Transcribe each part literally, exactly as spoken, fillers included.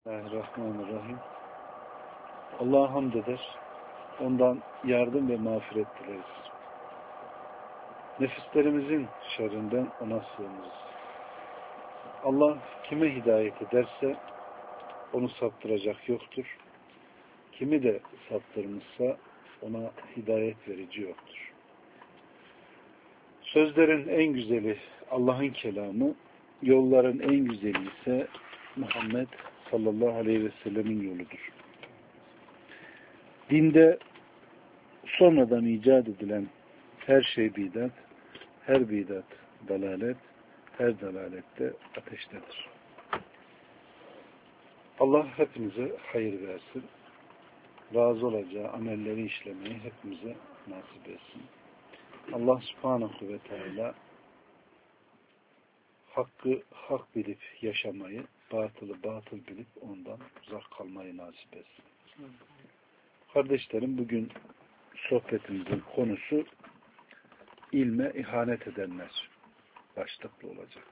Bismillahirrahmanirrahim. Allah'a hamd eder. Ondan yardım ve mağfiret dileriz. Nefislerimizin şerrinden ona sığınırız. Allah kime hidayet ederse onu saptıracak yoktur. Kimi de saptırmışsa ona hidayet verici yoktur. Sözlerin en güzeli Allah'ın kelamı, yolların en güzeli ise Muhammed sallallahu aleyhi ve sellemin yoludur. Dinde sonradan icat edilen her şey bidat, her bidat dalalet, her dalalette ateştedir. Allah hepimize hayır versin. Razı olacağı amelleri işlemeyi hepimize nasip etsin. Allah subhanahu ve teala hakkı hak bilip yaşamayı, batılı batıl bilip ondan uzak kalmayı nasip etsin. Kardeşlerim, bugün sohbetimizin konusu ilme ihanet edenler başlıklı olacak.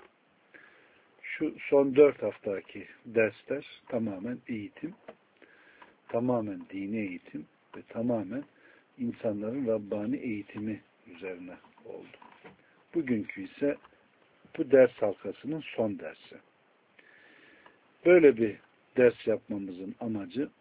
Şu son dört haftaki dersler tamamen eğitim, tamamen dini eğitim ve tamamen insanların Rabbani eğitimi üzerine oldu. Bugünkü ise bu ders halkasının son dersi. Böyle bir ders yapmamızın amacı,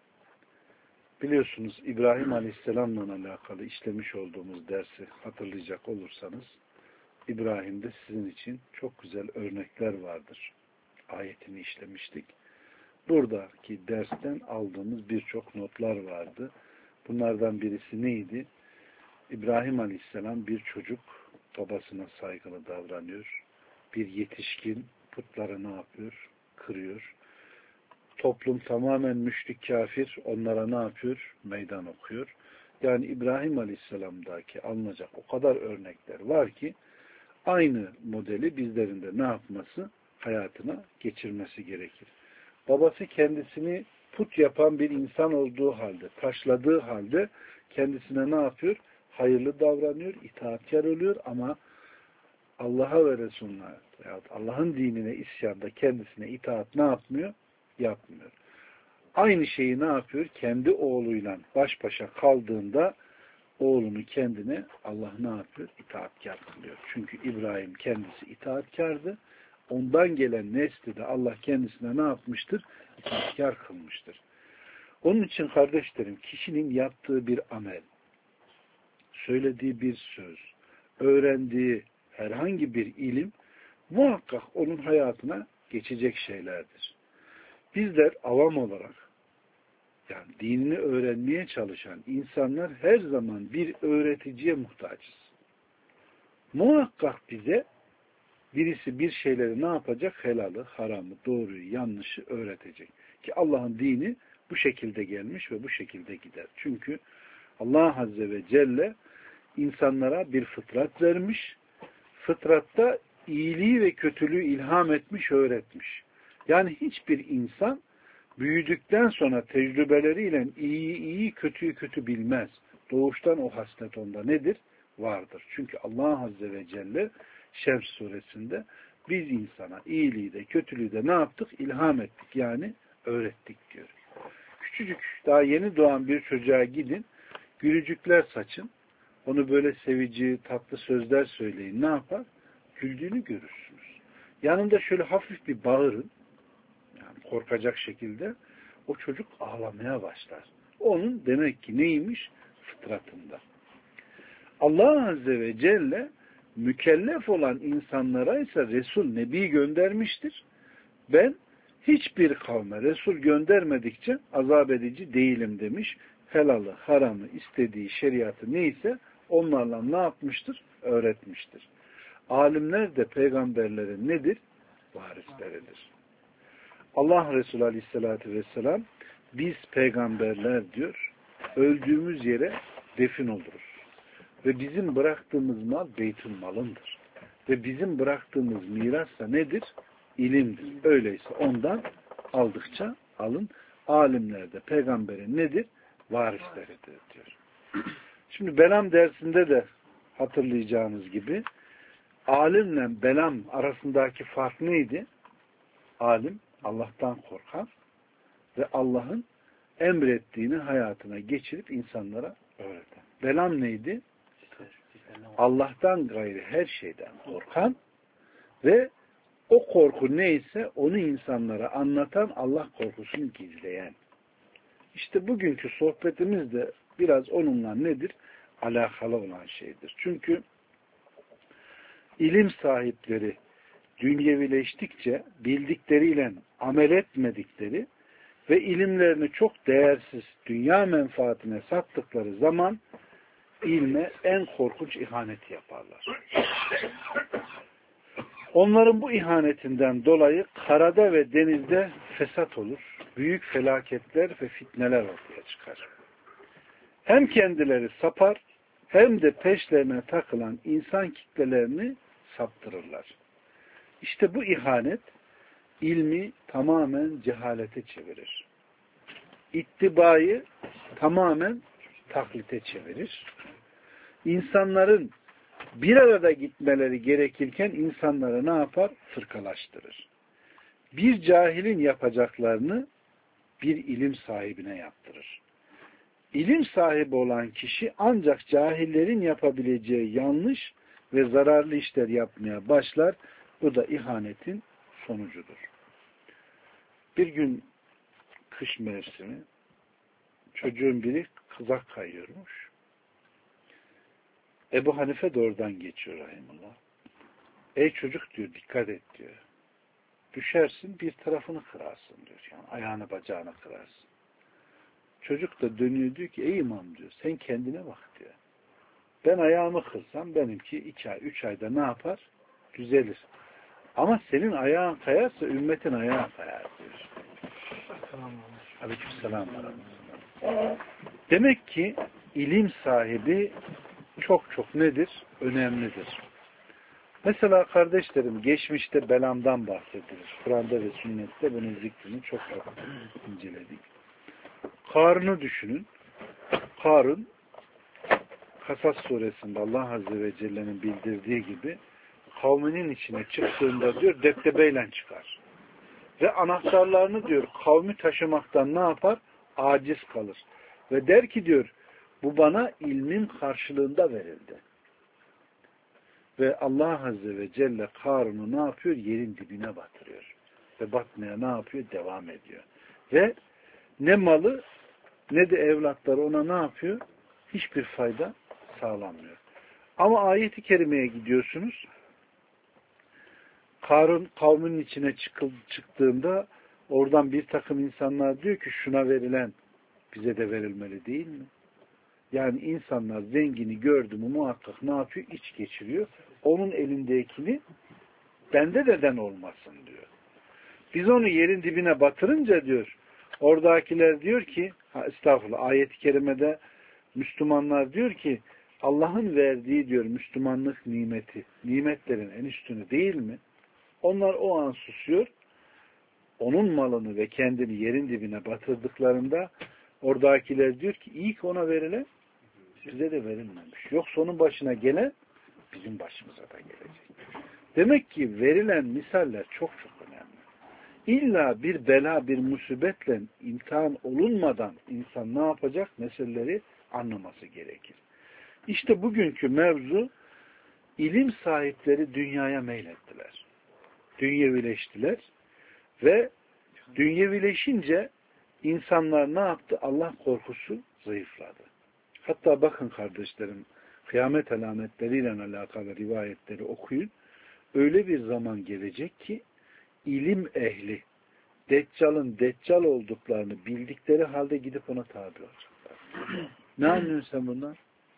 biliyorsunuz İbrahim Aleyhisselam'la alakalı işlemiş olduğumuz dersi hatırlayacak olursanız, İbrahim'de sizin için çok güzel örnekler vardır. Ayetini işlemiştik. Buradaki dersten aldığımız birçok notlar vardı. Bunlardan birisi neydi? İbrahim Aleyhisselam bir çocuk, babasına saygılı davranıyor. Bir yetişkin putları ne yapıyor? Kırıyor. Toplum tamamen müşrik kafir, onlara ne yapıyor? Meydan okuyor. Yani İbrahim Aleyhisselam'daki alınacak o kadar örnekler var ki aynı modeli bizlerin de ne yapması? Hayatına geçirmesi gerekir. Babası kendisini put yapan bir insan olduğu halde, taşladığı halde kendisine ne yapıyor? Hayırlı davranıyor, itaatkar oluyor ama Allah'a ve Resulüne veyahut Allah'ın dinine isyanda kendisine itaat ne yapmıyor? Yapmıyor. Aynı şeyi ne yapıyor? Kendi oğluyla baş başa kaldığında oğlunu kendine Allah ne yapıyor? İtaatkar kılıyor. Çünkü İbrahim kendisi itaatkardı. Ondan gelen nesli de Allah kendisine ne yapmıştır? İtaatkar kılmıştır. Onun için kardeşlerim, kişinin yaptığı bir amel, söylediği bir söz, öğrendiği herhangi bir ilim muhakkak onun hayatına geçecek şeylerdir. Bizler avam olarak, yani dinini öğrenmeye çalışan insanlar her zaman bir öğreticiye muhtaçız. Muhakkak bize birisi bir şeyleri ne yapacak? Helalı, haramı, doğruyu, yanlışı öğretecek. Ki Allah'ın dini bu şekilde gelmiş ve bu şekilde gider. Çünkü Allah Azze ve Celle insanlara bir fıtrat vermiş. Fıtratta iyiliği ve kötülüğü ilham etmiş, öğretmiş. Yani hiçbir insan büyüdükten sonra tecrübeleriyle iyiyi iyi, kötüyü kötü bilmez. Doğuştan o haslet onda nedir? Vardır. Çünkü Allah Azze ve Celle Şems suresinde biz insana iyiliği de kötülüğü de ne yaptık? İlham ettik. Yani öğrettik diyor. Küçücük, daha yeni doğan bir çocuğa gidin, gülücükler saçın, onu böyle sevici, tatlı sözler söyleyin. Ne yapar? Güldüğünü görürsünüz. Yanında şöyle hafif bir bağırın, yani korkacak şekilde, o çocuk ağlamaya başlar. Onun demek ki neymiş? Fıtratında. Allah Azze ve Celle mükellef olan insanlara ise Resul, Nebi göndermiştir. Ben hiçbir kavme Resul göndermedikçe azap edici değilim demiş. Helalı, haramı, istediği şeriatı neyse onlarla ne yapmıştır? Öğretmiştir. Alimler de peygamberlerin nedir? Varisleridir. Allah Resulü Aleyhisselatü Vesselam biz peygamberler diyor, öldüğümüz yere defin oluruz. Ve bizim bıraktığımız mal beytül malındır. Ve bizim bıraktığımız miras da nedir? İlimdir. Öyleyse ondan aldıkça alın. Alimler de peygamberin nedir? Varisleridir diyor. Şimdi Belam dersinde de hatırlayacağınız gibi alimle Belam arasındaki fark neydi? Alim Allah'tan korkar, ve Allah'ın emrettiğini hayatına geçirip insanlara öğreten. Velam neydi? Allah'tan gayrı her şeyden korkan ve o korku neyse onu insanlara anlatan, Allah korkusunu gizleyen. İşte bugünkü sohbetimiz de biraz onunla nedir? Alakalı olan şeydir. Çünkü ilim sahipleri dünyevileştikçe bildikleriyle amel etmedikleri ve ilimlerini çok değersiz dünya menfaatine sattıkları zaman ilme en korkunç ihaneti yaparlar. Onların bu ihanetinden dolayı karada ve denizde fesat olur. Büyük felaketler ve fitneler ortaya çıkar. Hem kendileri sapar hem de peşlerine takılan insan kitlelerini saptırırlar. İşte bu ihanet ilmi tamamen cehalete çevirir. İttibayı tamamen taklite çevirir. İnsanların bir arada gitmeleri gerekirken insanları ne yapar? Fırkalaştırır. Bir cahilin yapacaklarını bir ilim sahibine yaptırır. İlim sahibi olan kişi ancak cahillerin yapabileceği yanlış ve zararlı işler yapmaya başlar. Bu da ihanetin sonucudur. Bir gün kış mevsimi çocuğun biri kızak kayıyormuş. Ebu Hanife de oradan geçiyor rahimullah. Ey çocuk diyor, dikkat et diyor. Düşersin bir tarafını kırarsın diyor. Yani ayağını bacağını kırarsın. Çocuk da dönüyor diyor ki ey imam diyor, sen kendine bak diyor. Ben ayağımı kırsam benimki iki ay, üç ayda ne yapar? Düzelir. Ama senin ayağın kayarsa ümmetin ayağı kayar diyor. Aleykümselam. Demek ki ilim sahibi çok çok nedir? Önemlidir. Mesela kardeşlerim geçmişte belamdan bahsedilir. Kur'an'da ve sünnette bunun zikrini çok çok inceledik. Karun'u düşünün. Karun Kasas suresinde Allah Azze ve Celle'nin bildirdiği gibi kavminin içine çıktığında diyor deptebeyle çıkar. Ve anahtarlarını diyor kavmi taşımaktan ne yapar? Aciz kalır. Ve der ki diyor bu bana ilmin karşılığında verildi. Ve Allah Azze ve Celle Karun'u ne yapıyor? Yerin dibine batırıyor. Ve batmaya ne yapıyor? Devam ediyor. Ve ne malı ne de evlatları ona ne yapıyor? Hiçbir fayda sağlamıyor. Ama ayet-i kerimeye gidiyorsunuz. Karun kavminin içine çıktığında oradan bir takım insanlar diyor ki şuna verilen bize de verilmeli değil mi? Yani insanlar zengini gördü mü muhakkak ne yapıyor? İç geçiriyor. Onun elindekini bende neden olmasın diyor. Biz onu yerin dibine batırınca diyor oradakiler diyor ki ha, estağfurullah ayet-i kerimede Müslümanlar diyor ki Allah'ın verdiği diyor Müslümanlık nimeti nimetlerin en üstünü değil mi? Onlar o an susuyor. Onun malını ve kendini yerin dibine batırdıklarında oradakiler diyor ki iyi ki ona verilen bize de verilmemiş. Yoksa onun başına gelen bizim başımıza da gelecek. Demek ki verilen misaller çok çok önemli. İlla bir bela, bir musibetle imtihan olunmadan insan ne yapacak? Meseleleri anlaması gerekir. İşte bugünkü mevzu ilim sahipleri dünyaya meylettiler. Dünyevileştiler ve dünyevileşince insanlar ne yaptı? Allah korkusu zayıfladı. Hatta bakın kardeşlerim, kıyamet alametleriyle alakalı rivayetleri okuyun. Öyle bir zaman gelecek ki ilim ehli Deccal'ın Deccal olduklarını bildikleri halde gidip ona tabi olacaklar. Ne anlıyorsun sen bundan?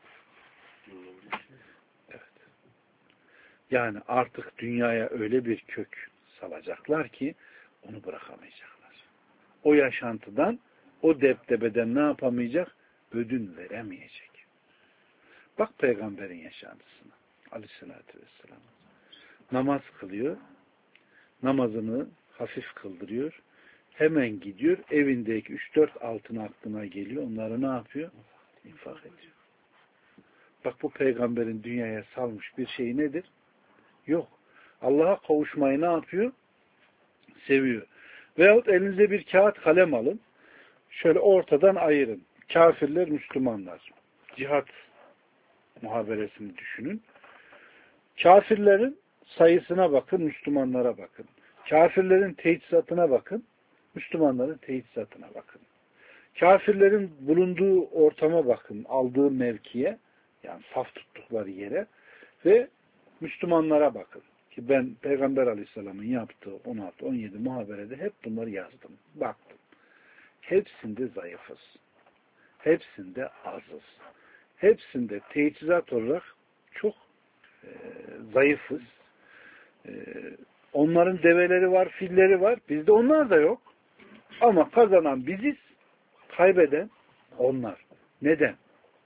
Evet. Yani artık dünyaya öyle bir kök salacaklar ki onu bırakamayacaklar. O yaşantıdan, o deptebeden ne yapamayacak? Ödün veremeyecek. Bak peygamberin yaşantısına. Aleyhissalatü vesselam. Namaz kılıyor. Namazını hafif kıldırıyor. Hemen gidiyor. Evindeki üç dört altın aklına geliyor. Onları ne yapıyor? İnfak ediyor. Bak bu peygamberin dünyaya salmış bir şey nedir? Yok. Allah'a kavuşmayı ne yapıyor? Seviyor. Veyahut elinize bir kağıt kalem alın. Şöyle ortadan ayırın. Kafirler, Müslümanlar. Cihat muhaberesini düşünün. Kafirlerin sayısına bakın, Müslümanlara bakın. Kafirlerin teçhizatına bakın, Müslümanların teçhizatına bakın. Kafirlerin bulunduğu ortama bakın, aldığı mevkiye, yani saf tuttukları yere ve Müslümanlara bakın. Ki ben Peygamber Aleyhisselam'ın yaptığı on altı on yedi muhaberede hep bunları yazdım, baktım. Hepsinde zayıfız. Hepsinde azız. Hepsinde teçhizat olarak çok e, zayıfız. E, onların develeri var, filleri var. Bizde onlar da yok. Ama kazanan biziz, kaybeden onlar. Neden?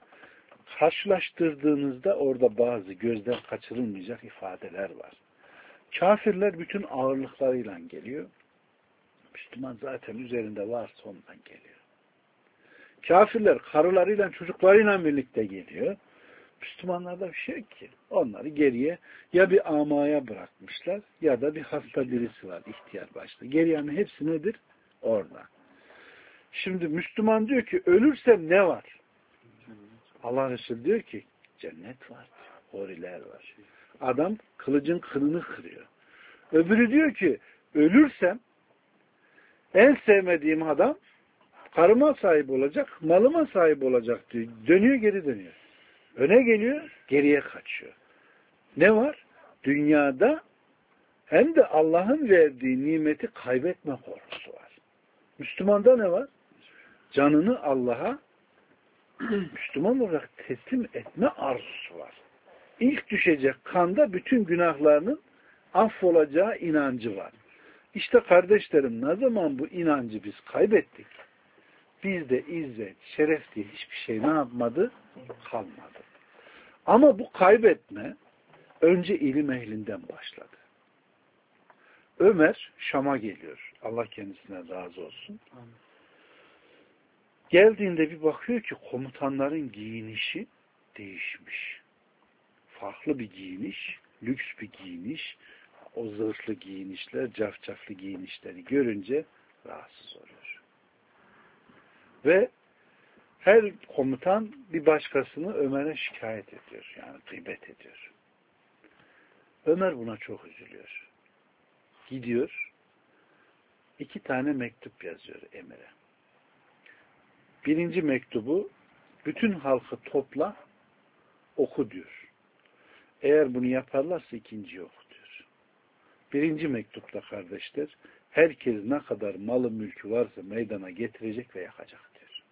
Karşılaştırdığınızda orada bazı gözden kaçırılmayacak ifadeler var. Kafirler bütün ağırlıklarıyla geliyor. Müslüman zaten üzerinde varsa ondan geliyor. Kafirler karılarıyla çocuklarıyla birlikte geliyor. Müslümanlarda bir şey yok ki. Onları geriye ya bir amaya bırakmışlar ya da bir hasta birisi var ihtiyar başta. Geriyenin hepsi nedir? Orada. Şimdi Müslüman diyor ki ölürsem ne var? Allah Resulü diyor ki cennet var. Horiler var. Adam kılıcın kılını kırıyor. Öbürü diyor ki ölürsem en sevmediğim adam karıma sahip olacak, malıma sahip olacak diyor. Dönüyor geri dönüyor. Öne geliyor, geriye kaçıyor. Ne var? Dünyada hem de Allah'ın verdiği nimeti kaybetme korkusu var. Müslümanda ne var? Canını Allah'a Müslüman olarak teslim etme arzusu var. İlk düşecek kanda bütün günahlarının affolacağı inancı var. İşte kardeşlerim ne zaman bu inancı biz kaybettik? Bizde izzet, şeref diye hiçbir şey ne yapmadı? Kalmadı. Ama bu kaybetme önce ilim ehlinden başladı. Ömer Şam'a geliyor. Allah kendisine razı olsun. Amin. Geldiğinde bir bakıyor ki komutanların giyinişi değişmiş. Farklı bir giyiniş, lüks bir giyiniş, o zırhlı giyinişler, cafcaflı giyinişleri görünce rahatsız oluyor. Ve her komutan bir başkasını Ömer'e şikayet ediyor. Yani gıybet ediyor. Ömer buna çok üzülüyor. Gidiyor, iki tane mektup yazıyor Emir'e. Birinci mektubu bütün halkı topla, oku diyor. Eğer bunu yaparlarsa ikinci oku diyor. Birinci mektupta kardeşler, herkes ne kadar malı mülkü varsa meydana getirecek ve yakacak diyor.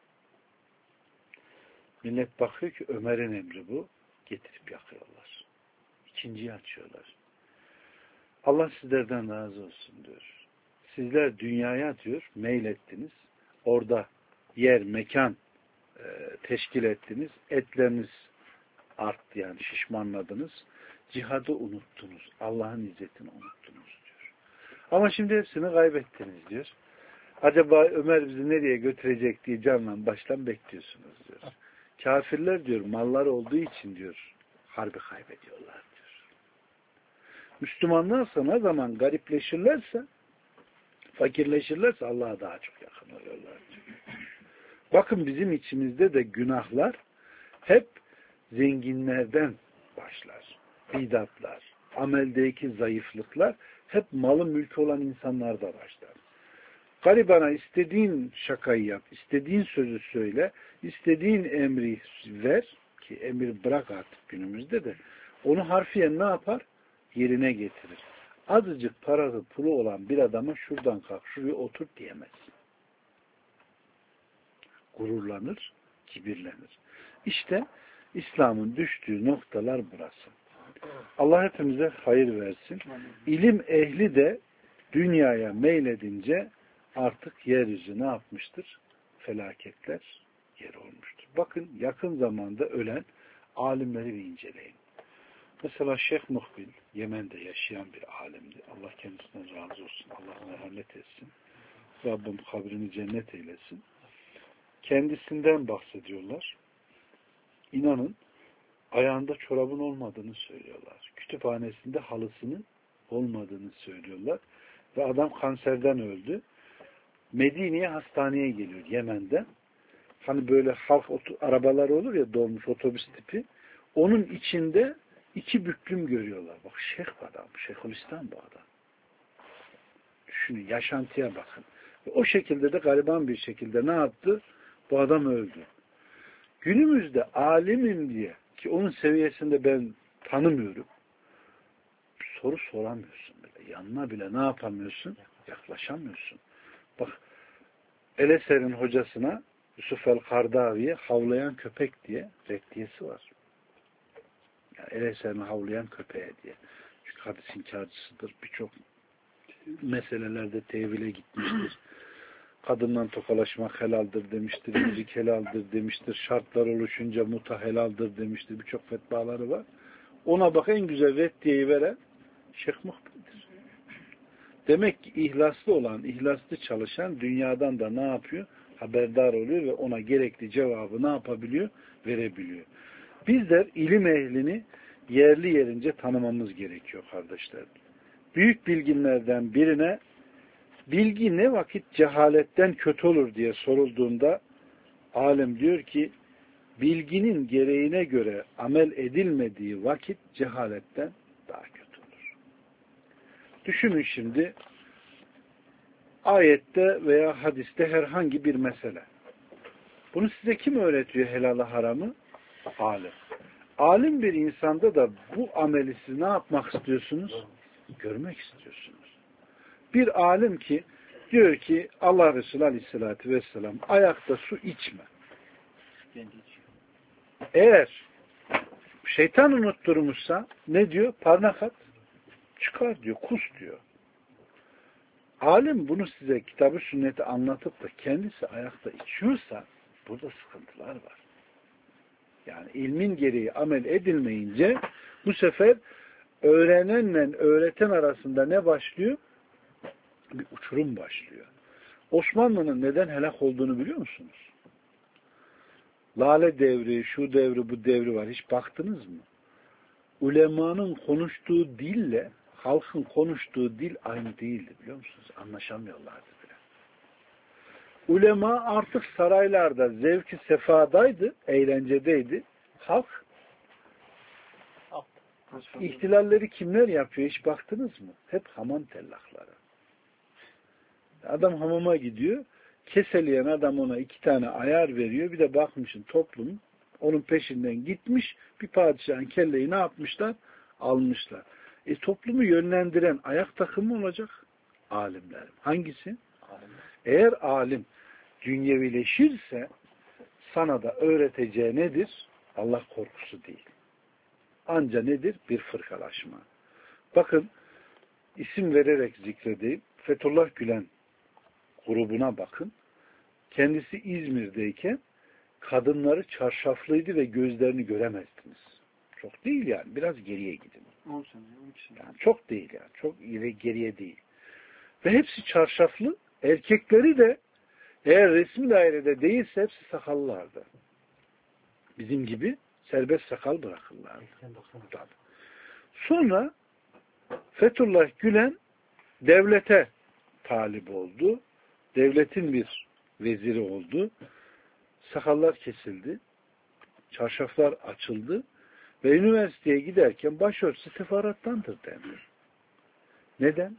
Millet bakıyor ki Ömer'in emri bu, getirip yakıyorlar. İkinciyi açıyorlar. Allah sizlerden razı olsun diyor. Sizler dünyaya diyor meylettiniz. Orada yer, mekan e, teşkil ettiniz. Etleriniz arttı yani şişmanladınız. Cihadı unuttunuz. Allah'ın izzetini unuttunuz diyor. Ama şimdi hepsini kaybettiniz diyor. Acaba Ömer bizi nereye götürecek diye canla baştan bekliyorsunuz diyor. Kafirler diyor mallar olduğu için diyor harbi kaybediyorlar diyor. Müslümanlar ne zaman garipleşirlerse fakirleşirlerse Allah'a daha çok yakın oluyorlar diyor. Bakın bizim içimizde de günahlar hep zenginlerden başlar. Bidatlar, ameldeki zayıflıklar hep malı mülkü olan insanlarda başlar. Garibana istediğin şakayı yap, istediğin sözü söyle, istediğin emri ver ki emir bırak artık günümüzde de onu harfiyen ne yapar? Yerine getirir. Azıcık parası pulu olan bir adama şuradan kalk, şuraya otur diyemez. Gururlanır, kibirlenir. İşte İslam'ın düştüğü noktalar burası. Allah hepimize hayır versin. İlim ehli de dünyaya meyledince artık yeryüzü ne yapmıştır? Felaketler yer olmuştur. Bakın yakın zamanda ölen alimleri bir inceleyin. Mesela Şeyh Muhbil, Yemen'de yaşayan bir alimdi. Allah kendisinden razı olsun. Allah merhamet etsin. Rabbim kabrini cennet eylesin. Kendisinden bahsediyorlar. İnanın ayağında çorabın olmadığını söylüyorlar. Kütüphanesinde halısının olmadığını söylüyorlar. Ve adam kanserden öldü. Medine'ye hastaneye geliyor Yemen'de. Hani böyle halk arabaları olur ya, dolmuş otobüs tipi. Onun içinde iki büklüm görüyorlar. Bak şeyh adam, Şeyhülislam bu adam. Düşünün, yaşantıya bakın. O şekilde de gariban bir şekilde ne yaptı? Bu adam öldü. Günümüzde alimim diye, ki onun seviyesinde ben tanımıyorum, soru soramıyorsun bile. Yanına bile ne yapamıyorsun? Yaklaşamıyorsun. Bak, El-Eser'in hocasına Yusuf el-Kardavi'ye havlayan köpek diye reddiyesi var. Yani El-Eser'in havlayan köpeğe diye. Çünkü hadis inkarcısıdır. Birçok meselelerde tevhile gitmiştir. Kadından tokalaşmak helaldir demiştir. Müzik helaldir demiştir. Şartlar oluşunca muta helaldir demiştir. Birçok fetvaları var. Ona bak, en güzel reddiyeyi veren Şeyh Muhbir'dir. Demek ki ihlaslı olan, ihlaslı çalışan dünyadan da ne yapıyor? Haberdar oluyor ve ona gerekli cevabı ne yapabiliyor? Verebiliyor. Bizler ilim ehlini yerli yerince tanımamız gerekiyor kardeşler. Büyük bilginlerden birine bilgi ne vakit cehaletten kötü olur diye sorulduğunda alim diyor ki bilginin gereğine göre amel edilmediği vakit cehaletten daha kötü olur. Düşünün şimdi, ayette veya hadiste herhangi bir mesele. Bunu size kim öğretiyor, helalı haramı? Alim. Alim bir insanda da bu ameli siz ne yapmak istiyorsunuz? Görmek istiyorsunuz. Bir alim ki diyor ki Allah Resulü Aleyhisselatü Vesselam ayakta su içme. Eğer şeytan unutturmuşsa ne diyor? Parmak at. Çıkar diyor. Kus diyor. Alim bunu size kitabı sünneti anlatıp da kendisi ayakta içiyorsa burada sıkıntılar var. Yani ilmin gereği amel edilmeyince bu sefer öğrenenle öğreten arasında ne başlıyor? Bir uçurum başlıyor. Osmanlı'nın neden helak olduğunu biliyor musunuz? Lale devri, şu devri, bu devri var. Hiç baktınız mı? Ulemanın konuştuğu dille halkın konuştuğu dil aynı değildi, biliyor musunuz? Anlaşamıyorlardı bile. Ulema artık saraylarda zevki sefadaydı, eğlencedeydi. Halk ihtilalleri kimler yapıyor? Hiç baktınız mı? Hep hamam tellakları. Adam hamama gidiyor, keseleyen adam ona iki tane ayar veriyor. Bir de bakmışsın toplum onun peşinden gitmiş, bir padişahın kelleyi ne yapmışlar? Almışlar. E toplumu yönlendiren ayak takımı olacak alimler. Hangisi? Alim. Eğer alim dünyevileşirse sana da öğreteceği nedir? Allah korkusu değil. Anca nedir? Bir fırkalaşma. Bakın, isim vererek zikredeyim. Fethullah Gülen grubuna bakın. Kendisi İzmir'deyken kadınları çarşaflıydı ve gözlerini göremezdiniz. Çok değil yani. Biraz geriye gidin. Yani çok değil yani. Çok ileri geriye değil. Ve hepsi çarşaflı. Erkekleri de eğer resmi dairede değilse hepsi sakallılardı. Bizim gibi serbest sakal bırakırlardı. Sonra Fethullah Gülen devlete talip oldu. Devletin bir veziri oldu. Sakallar kesildi. Çarşaflar açıldı. Ve üniversiteye giderken başörtüsü sefarattandır denir. Neden?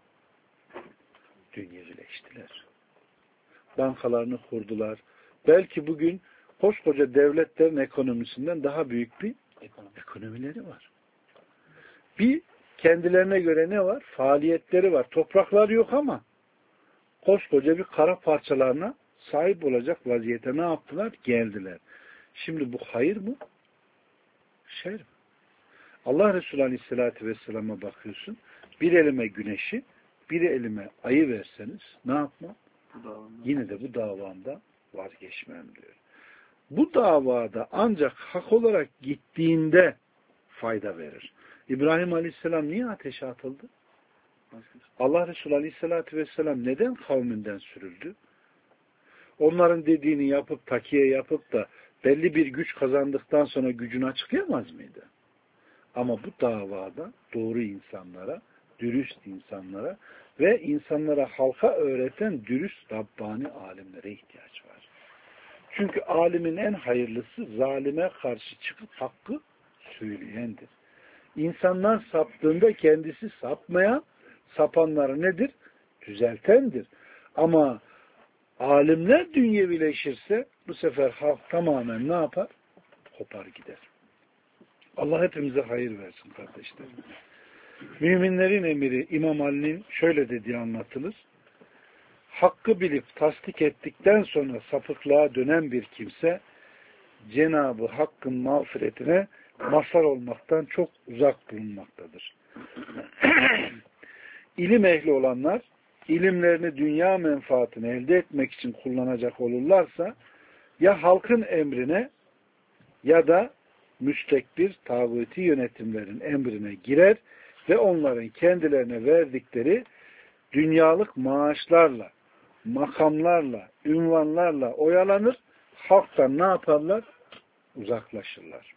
Dünyevileştiler. Bankalarını kurdular. Belki bugün koskoca devletlerin ekonomisinden daha büyük bir Ekonomi. ekonomileri var. Bir kendilerine göre ne var? Faaliyetleri var. Topraklar yok ama koskoca bir kara parçalarına sahip olacak vaziyete ne yaptılar? Geldiler. Şimdi bu hayır mı? Şer mi? Allah Resulü Aleyhisselatü Vesselam'a bakıyorsun. Bir elime güneşi, bir elime ayı verseniz ne yapmam? Yine de bu davamda vazgeçmem diyor. Bu davada ancak hak olarak gittiğinde fayda verir. İbrahim Aleyhisselam niye ateşe atıldı? Allah Resulü Aleyhisselatü Vesselam neden kavminden sürüldü? Onların dediğini yapıp takiye yapıp da belli bir güç kazandıktan sonra gücünü açıklayamaz mıydı? Ama bu davada doğru insanlara, dürüst insanlara ve insanlara halka öğreten dürüst Rabbani alimlere ihtiyaç var. Çünkü alimin en hayırlısı zalime karşı çıkıp hakkı söyleyendir. İnsanlar saptığında kendisi sapmayan, sapanları nedir? Düzeltendir. Ama alimler dünyevileşirse bu sefer halk tamamen ne yapar? Kopar gider. Allah hepimize hayır versin kardeşlerim. Müminlerin emiri İmam Ali'nin şöyle dediği anlatılır. Hakkı bilip tasdik ettikten sonra sapıklığa dönen bir kimse Cenab-ı Hakk'ın mağfiretine mazhar olmaktan çok uzak bulunmaktadır. İlim ehli olanlar ilimlerini dünya menfaatini elde etmek için kullanacak olurlarsa ya halkın emrine ya da müstekbir tağuti yönetimlerin emrine girer ve onların kendilerine verdikleri dünyalık maaşlarla, makamlarla, ünvanlarla oyalanır, halktan ne yaparlar? Uzaklaşırlar.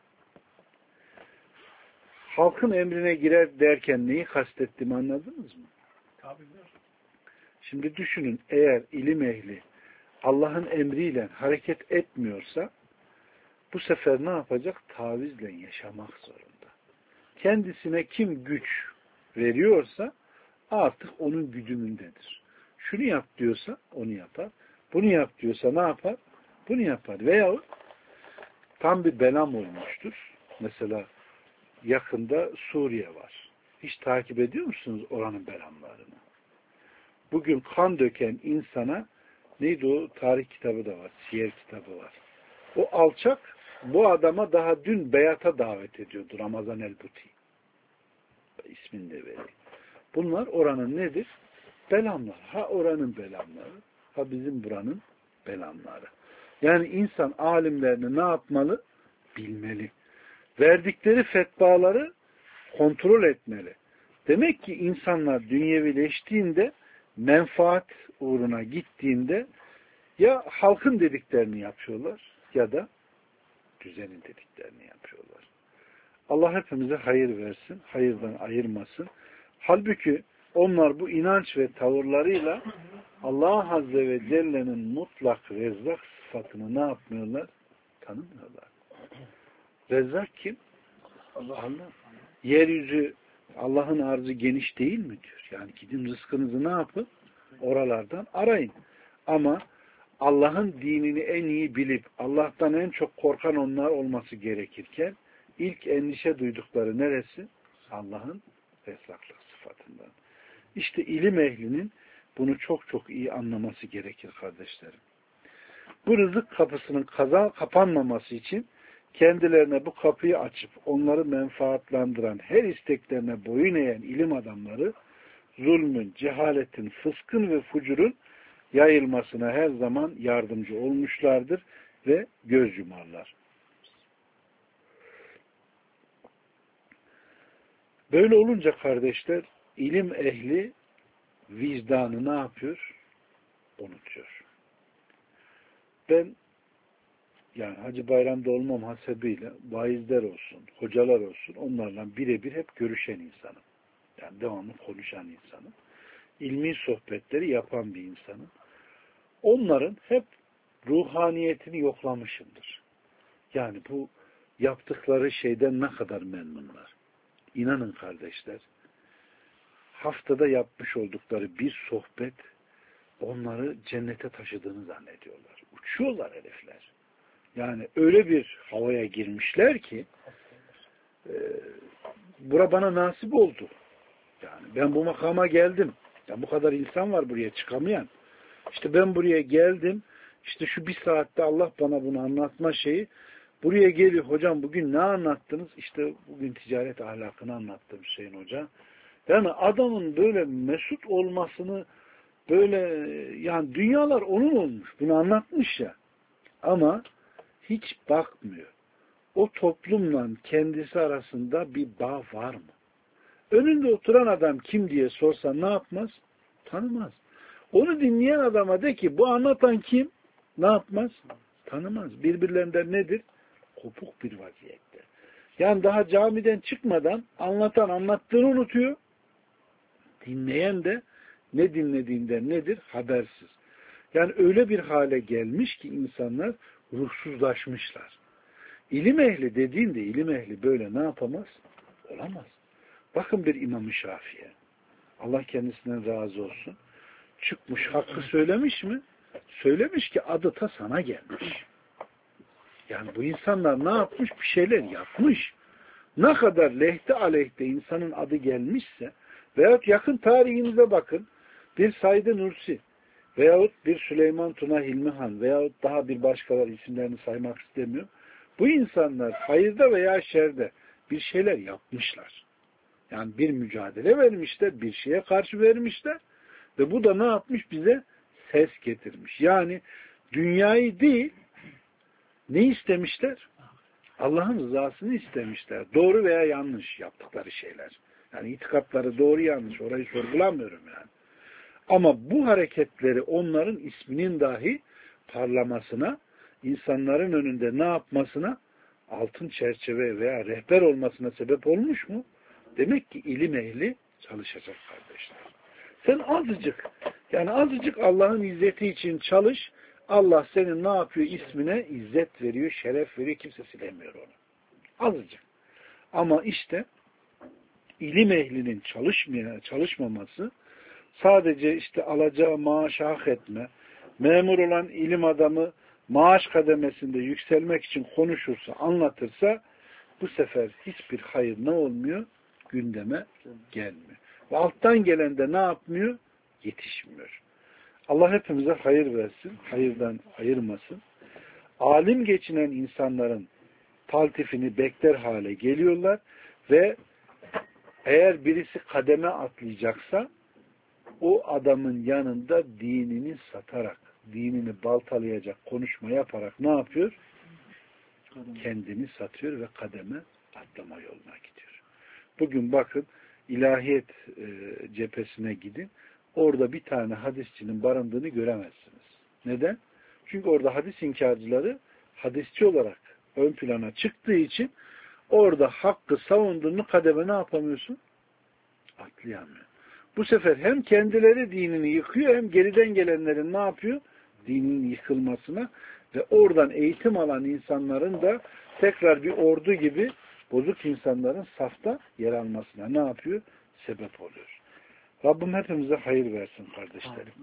Halkın emrine girer derken neyi kastettiğimi anladınız mı? Tabii. Şimdi düşünün, eğer ilim ehli Allah'ın emriyle hareket etmiyorsa bu sefer ne yapacak? Tavizle yaşamak zorunda. Kendisine kim güç veriyorsa artık onun güdümündedir. Şunu yap diyorsa onu yapar. Bunu yap diyorsa ne yapar? Bunu yapar. Veyahut tam bir belam olmuştur. Mesela yakında Suriye var. Hiç takip ediyor musunuz oranın belamlarını? Bugün kan döken insana neydi o? Tarih kitabı da var. Siyer kitabı var. O alçak bu adama daha dün beyata davet ediyordu. Ramazan el-Buti. İsmini de vereyim. Bunlar oranın nedir? Belamlar. Ha oranın belamları, ha bizim buranın belamları. Yani insan alimlerini ne yapmalı? Bilmeli. Verdikleri fetvaları kontrol etmeli. Demek ki insanlar dünyevileştiğinde, menfaat uğruna gittiğinde ya halkın dediklerini yapıyorlar ya da düzenin dediklerini yapıyorlar. Allah hepimize hayır versin, hayırdan ayırmasın. Halbuki onlar bu inanç ve tavırlarıyla Allah Azze ve Celle'nin mutlak rezzak sıfatını ne yapmıyorlar? Tanımıyorlar. Rezzak kim? Allah. Allah. Yeryüzü Allah'ın arzı geniş değil mi diyor. Yani gidin rızkınızı ne yapın? Oralardan arayın. Ama Allah'ın dinini en iyi bilip Allah'tan en çok korkan onlar olması gerekirken ilk endişe duydukları neresi? Allah'ın rezzaklık sıfatından. İşte ilim ehlinin bunu çok çok iyi anlaması gerekir kardeşlerim. Bu rızık kapısının kaza kapanmaması için kendilerine bu kapıyı açıp onları menfaatlandıran, her isteklerine boyun eğen ilim adamları zulmün, cehaletin, fıskın ve fucurun yayılmasına her zaman yardımcı olmuşlardır ve göz yumarlar. Böyle olunca kardeşler, ilim ehli vicdanı ne yapıyor? Unutuyor. Ben yani Hacı Bayram'da olmam hasebiyle vaizler olsun, hocalar olsun onlarla birebir hep görüşen insanım. Yani devamlı konuşan insanım. İlmi sohbetleri yapan bir insanım. Onların hep ruhaniyetini yoklamışımdır. Yani bu yaptıkları şeyden ne kadar memnunlar. İnanın kardeşler, haftada yapmış oldukları bir sohbet onları cennete taşıdığını zannediyorlar. Uçuyorlar herifler. Yani öyle bir havaya girmişler ki e, bura bana nasip oldu. Yani ben bu makama geldim. Ya bu kadar insan var buraya çıkamayan. İşte ben buraya geldim. İşte şu bir saatte Allah bana bunu anlatma şeyi. Buraya geliyor. Hocam bugün ne anlattınız? İşte bugün ticaret ahlakını anlattım Hüseyin Hoca. Yani adamın böyle mesut olmasını böyle yani dünyalar onun olmuş. Bunu anlatmış ya. Ama hiç bakmıyor. O toplumla kendisi arasında bir bağ var mı? Önünde oturan adam kim diye sorsa ne yapmaz? Tanımaz. Onu dinleyen adama de ki bu anlatan kim? Ne yapmaz? Tanımaz. Birbirlerinden nedir? Kopuk bir vaziyette. Yani daha camiden çıkmadan anlatan anlattığını unutuyor. Dinleyen de ne dinlediğinden nedir? Habersiz. Yani öyle bir hale gelmiş ki insanlar ruhsuzlaşmışlar. İlim ehli dediğinde ilim ehli böyle ne yapamaz? Olamaz. Bakın bir İmam-ı Şafii'ye. Allah kendisinden razı olsun. Çıkmış hakkı söylemiş mi? Söylemiş ki adı ta sana gelmiş. Yani bu insanlar ne yapmış? Bir şeyler yapmış. Ne kadar lehte aleyhte insanın adı gelmişse veyahut yakın tarihimize bakın bir Said Nursi veyahut bir Süleyman Tuna Hilmihan veyahut daha bir başkaları isimlerini saymak istemiyorum. Bu insanlar hayırda veya şerde bir şeyler yapmışlar. Yani bir mücadele vermişler, bir şeye karşı vermişler ve bu da ne yapmış? Bize ses getirmiş. Yani dünyayı değil, ne istemişler? Allah'ın rızasını istemişler. Doğru veya yanlış yaptıkları şeyler. Yani itikatları doğru yanlış. Orayı sorgulamıyorum yani. Ama bu hareketleri onların isminin dahi parlamasına, insanların önünde ne yapmasına, altın çerçeve veya rehber olmasına sebep olmuş mu? Demek ki ilim ehli çalışacak kardeşler. Sen azıcık, yani azıcık Allah'ın izzeti için çalış. Allah senin ne yapıyor? İsmine izzet veriyor, şeref veriyor. Kimse silemiyor onu. Azıcık. Ama işte ilim ehlinin çalışmaya, çalışmaması sadece işte alacağı maaşı hak etme, memur olan ilim adamı maaş kademesinde yükselmek için konuşursa, anlatırsa bu sefer hiçbir hayır ne olmuyor? Gündeme gelmiyor. Ve alttan gelen de ne yapmıyor? Yetişmiyor. Allah hepimize hayır versin, hayırdan ayırmasın. Alim geçinen insanların taltifini bekler hale geliyorlar ve eğer birisi kademe atlayacaksa o adamın yanında dinini satarak, dinini baltalayacak konuşma yaparak ne yapıyor? Kendini satıyor ve kademe atlama yoluna gidiyor. Bugün bakın ilahiyet e, cephesine gidin. Orada bir tane hadisçinin barındığını göremezsiniz. Neden? Çünkü orada hadis inkarcıları hadisçi olarak ön plana çıktığı için orada hakkı savunduğunu kademe ne yapamıyorsun? Atlayamıyor. Bu sefer hem kendileri dinini yıkıyor hem geriden gelenlerin ne yapıyor? Dininin yıkılmasına ve oradan eğitim alan insanların da tekrar bir ordu gibi bozuk insanların safta yer almasına ne yapıyor? Sebep oluyor. Rabbim hepimize hayır versin kardeşlerim.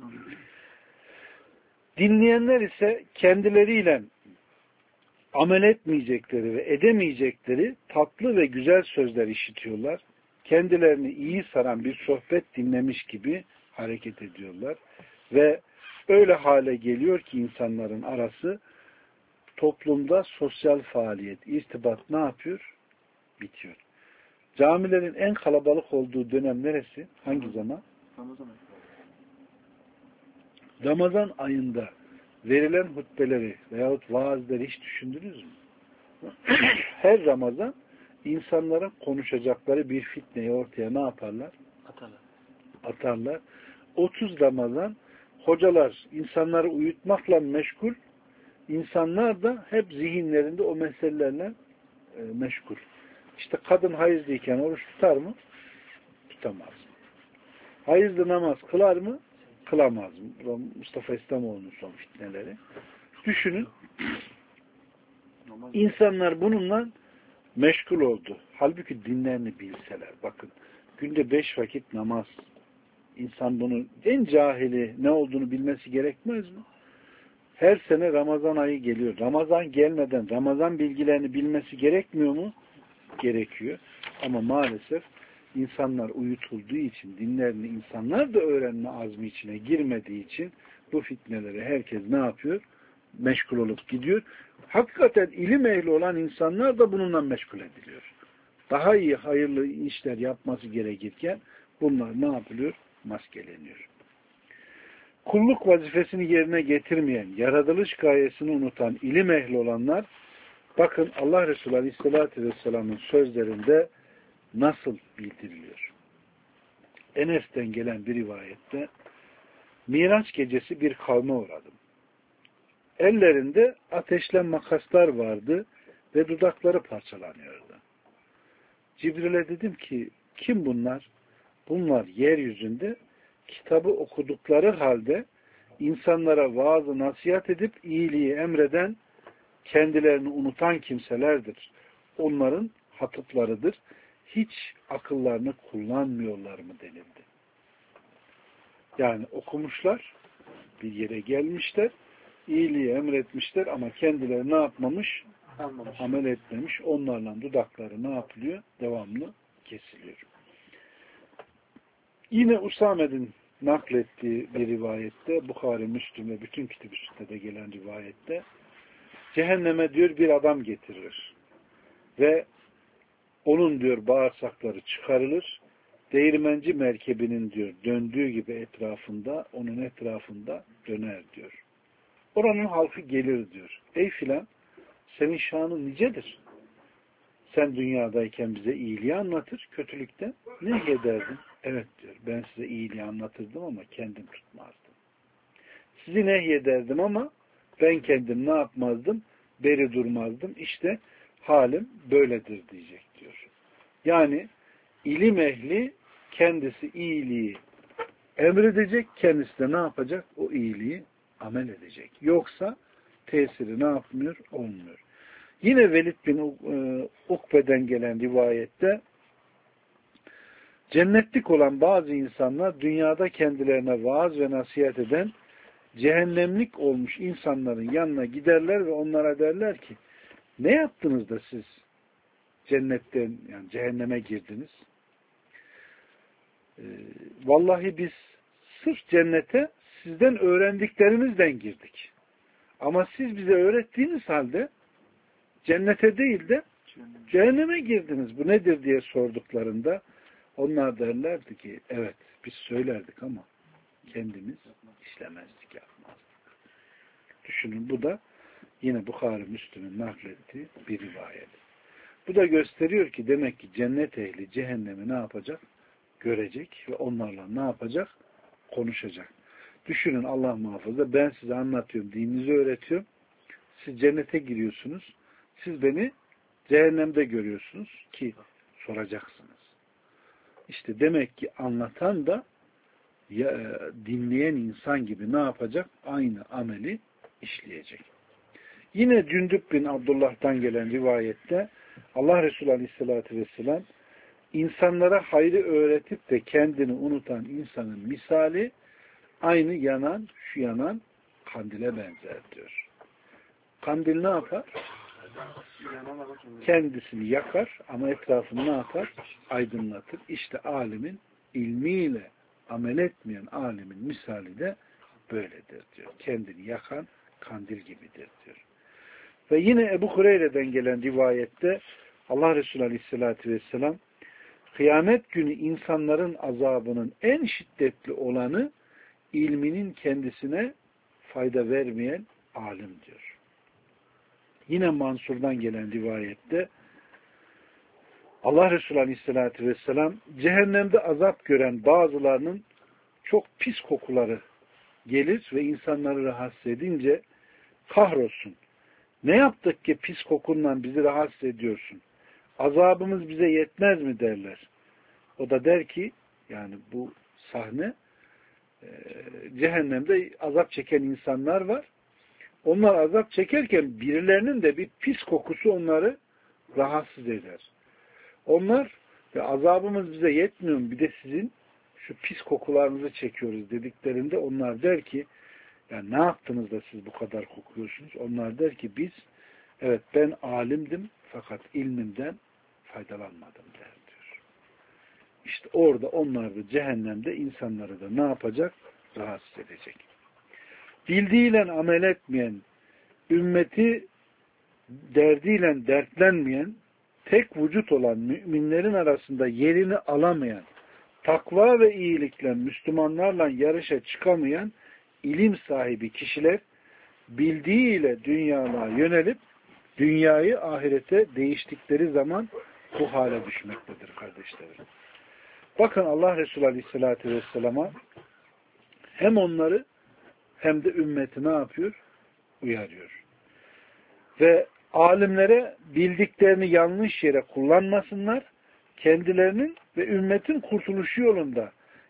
Dinleyenler ise kendileriyle amel etmeyecekleri ve edemeyecekleri tatlı ve güzel sözler işitiyorlar. Kendilerini iyi saran bir sohbet dinlemiş gibi hareket ediyorlar. Ve öyle hale geliyor ki insanların arası toplumda sosyal faaliyet, irtibat ne yapıyor? Bitiyor. Camilerin en kalabalık olduğu dönem neresi? Hangi zaman? Ramazan ayı. Ramazan ayında verilen hutbeleri veyahut vaazları hiç düşündünüz mü? Her Ramazan insanların konuşacakları bir fitneyi ortaya ne yaparlar? Atarlar. Atarlar. otuz Ramazan hocalar insanları uyutmakla meşgul, insanlar da hep zihinlerinde o meselelerle e, meşgul. İşte kadın hayızlıyken oruç tutar mı? Tutamaz. Hayızlı namaz kılar mı? Kılamaz mı? Mustafa İslamoğlu'nun son fitneleri. Düşünün. İnsanlar bununla meşgul oldu. Halbuki dinlerini bilseler. Bakın günde beş vakit namaz. İnsan bunun en cahili ne olduğunu bilmesi gerekmez mi? Her sene Ramazan ayı geliyor. Ramazan gelmeden Ramazan bilgilerini bilmesi gerekmiyor mu? Gerekiyor. Ama maalesef insanlar uyutulduğu için, dinlerini insanlar da öğrenme azmi içine girmediği için bu fitneleri herkes ne yapıyor? Meşgul olup gidiyor. Hakikaten ilim ehli olan insanlar da bununla meşgul ediliyor. Daha iyi, hayırlı işler yapması gerekirken bunlar ne yapılıyor? Maskeleniyor. Kulluk vazifesini yerine getirmeyen, yaratılış gayesini unutan ilim ehli olanlar, bakın Allah Resulü Aleyhisselatü Vesselam'ın sözlerinde nasıl bildiriliyor? Enes'ten gelen bir rivayette Miraç gecesi bir kavme uğradım. Ellerinde ateşle makaslar vardı ve dudakları parçalanıyordu. Cibril'e dedim ki kim bunlar? Bunlar yeryüzünde kitabı okudukları halde insanlara vaazı nasihat edip iyiliği emreden, kendilerini unutan kimselerdir. Onların hatıplarıdır. Hiç akıllarını kullanmıyorlar mı denildi. Yani okumuşlar, bir yere gelmişler, iyiliği emretmişler ama kendileri ne yapmamış? Anlamış. Amel etmemiş. Onlarla dudakları ne yapılıyor? Devamlı kesiliyor. Yine Usame'nin naklettiği bir rivayette, Bukhari, Müslüm ve bütün kitap üstünde de gelen rivayette, cehenneme diyor bir adam getirilir. Ve onun diyor bağırsakları çıkarılır. Değirmenci merkebinin diyor döndüğü gibi etrafında, onun etrafında döner diyor. Oranın halkı gelir diyor. Ey filan, senin şanın nicedir. Sen dünyadayken bize iyiliği anlatır, kötülükten nehyederdin. Evet diyor, ben size iyiliği anlatırdım ama kendim tutmazdım. Sizi nehyederdim ama ben kendim ne yapmazdım? Beri durmazdım. İşte halim böyledir diyecek diyor. Yani ilim ehli kendisi iyiliği emredecek, kendisi de ne yapacak? O iyiliği amel edecek. Yoksa tesiri ne yapmıyor? Olmuyor. Yine Velid bin Ukbe'den gelen rivayette cennetlik olan bazı insanlar dünyada kendilerine vaaz ve nasihat eden cehennemlik olmuş insanların yanına giderler ve onlara derler ki ne yaptınız da siz cennetten yani cehenneme girdiniz? Ee, vallahi biz sırf cennete sizden öğrendiklerimizden girdik. Ama siz bize öğrettiğiniz halde cennete değil de cehenneme girdiniz. Bu nedir diye sorduklarında onlar derlerdi ki evet biz söylerdik ama kendimiz işlemezdik, yapmazdık. Düşünün bu da yine Bukhari Müslüm'ün naklettiği bir rivayet. Bu da gösteriyor ki demek ki cennet ehli cehennemi ne yapacak? Görecek ve onlarla ne yapacak? Konuşacak. Düşünün Allah muhafaza ben size anlatıyorum, dininizi öğretiyorum. Siz cennete giriyorsunuz. Siz beni cehennemde görüyorsunuz ki soracaksınız. İşte demek ki anlatan da ya, dinleyen insan gibi ne yapacak? Aynı ameli işleyecek. Yine Cündüb bin Abdullah'tan gelen rivayette Allah Resulü Aleyhisselatü Vesselam insanlara hayrı öğretip de kendini unutan insanın misali aynı yanan, şu yanan kandile benzer diyor. Kandil ne yapar? Kendisini yakar ama etrafını ne yapar? Aydınlatır. İşte alimin ilmiyle amel etmeyen alimin misali de böyledir diyor. Kendini yakan kandil gibidir diyor. Ve yine Ebu Hureyre'den gelen rivayette Allah Resulü Aleyhisselatü Vesselam kıyamet günü insanların azabının en şiddetli olanı ilminin kendisine fayda vermeyen alim diyor. Yine Mansur'dan gelen rivayette Allah Resulü Aleyhisselatü Vesselam cehennemde azap gören bazılarının çok pis kokuları gelir ve insanları rahatsız edince kahrolsun. Ne yaptık ki pis kokunla bizi rahatsız ediyorsun? Azabımız bize yetmez mi derler. O da der ki yani bu sahne e, cehennemde azap çeken insanlar var. Onlar azap çekerken birilerinin de bir pis kokusu onları rahatsız eder. Onlar ve azabımız bize yetmiyor mu? Bir de sizin şu pis kokularınızı çekiyoruz dediklerinde onlar der ki yani ne yaptınız da siz bu kadar kokuyorsunuz? Onlar der ki biz evet ben alimdim fakat ilmimden faydalanmadım der diyor. İşte orada onlar da cehennemde insanları da ne yapacak? Rahatsız edecek. Bildiğiyle amel etmeyen, ümmeti derdiyle dertlenmeyen, tek vücut olan müminlerin arasında yerini alamayan, takva ve iyilikle Müslümanlarla yarışa çıkamayan ilim sahibi kişiler bildiğiyle dünyalığa yönelip dünyayı ahirete değiştikleri zaman bu hale düşmektedir kardeşlerim. Bakın Allah Resulü Aleyhisselatü Vesselam'a hem onları hem de ümmeti ne yapıyor? Uyarıyor. Ve alimlere bildiklerini yanlış yere kullanmasınlar, kendilerinin ve ümmetin kurtuluşu yolunda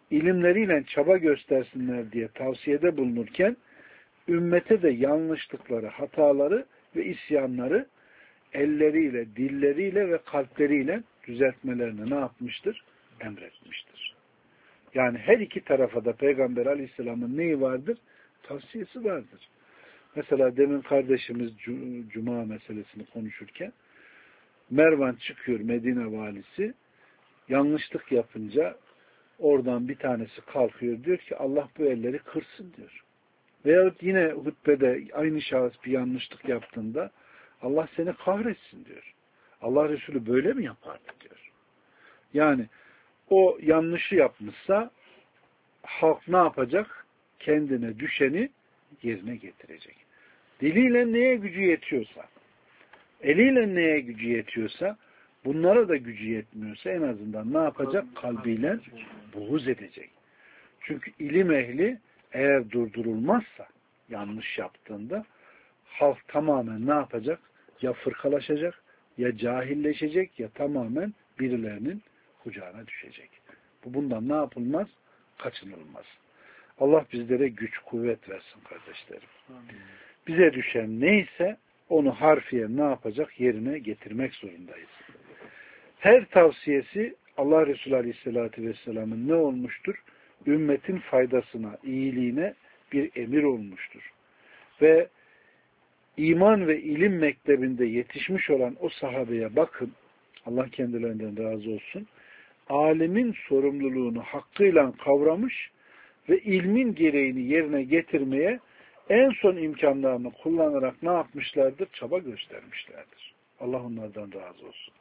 ilimleriyle çaba göstersinler diye tavsiyede bulunurken ümmete de yanlışlıkları, hataları ve isyanları elleriyle, dilleriyle ve kalpleriyle düzeltmelerini ne yapmıştır? Emretmiştir. Yani her iki tarafa da Peygamber Aleyhisselam'ın neyi vardır? Tavsiyesi vardır. Mesela demin kardeşimiz Cuma meselesini konuşurken Mervan çıkıyor, Medine valisi, yanlışlık yapınca oradan bir tanesi kalkıyor, diyor ki Allah bu elleri kırsın diyor. Veyahut yine hutbede aynı şahıs bir yanlışlık yaptığında Allah seni kahretsin diyor. Allah Resulü böyle mi yapardı diyor. Yani o yanlışı yapmışsa halk ne yapacak? Kendine düşeni yerine getirecek. Diliyle neye gücü yetiyorsa, eliyle neye gücü yetiyorsa, bunlara da gücü yetmiyorsa en azından ne yapacak? Kalbiyle buğuz edecek. Çünkü ilim ehli eğer durdurulmazsa yanlış yaptığında halk tamamen ne yapacak? Ya fırkalaşacak, ya cahilleşecek, ya tamamen birilerinin kucağına düşecek. Bu bundan ne yapılmaz? Kaçınılmaz. Allah bizlere güç, kuvvet versin kardeşlerim. Bize düşen neyse onu harfiyen ne yapacak? Yerine getirmek zorundayız. Her tavsiyesi Allah Resulü Aleyhisselatü Vesselam'ın ne olmuştur? Ümmetin faydasına, iyiliğine bir emir olmuştur. Ve iman ve ilim mektebinde yetişmiş olan o sahabeye bakın, Allah kendilerinden razı olsun, alimin sorumluluğunu hakkıyla kavramış ve ilmin gereğini yerine getirmeye en son imkanlarını kullanarak ne yapmışlardır? Çaba göstermişlerdir. Allah onlardan razı olsun.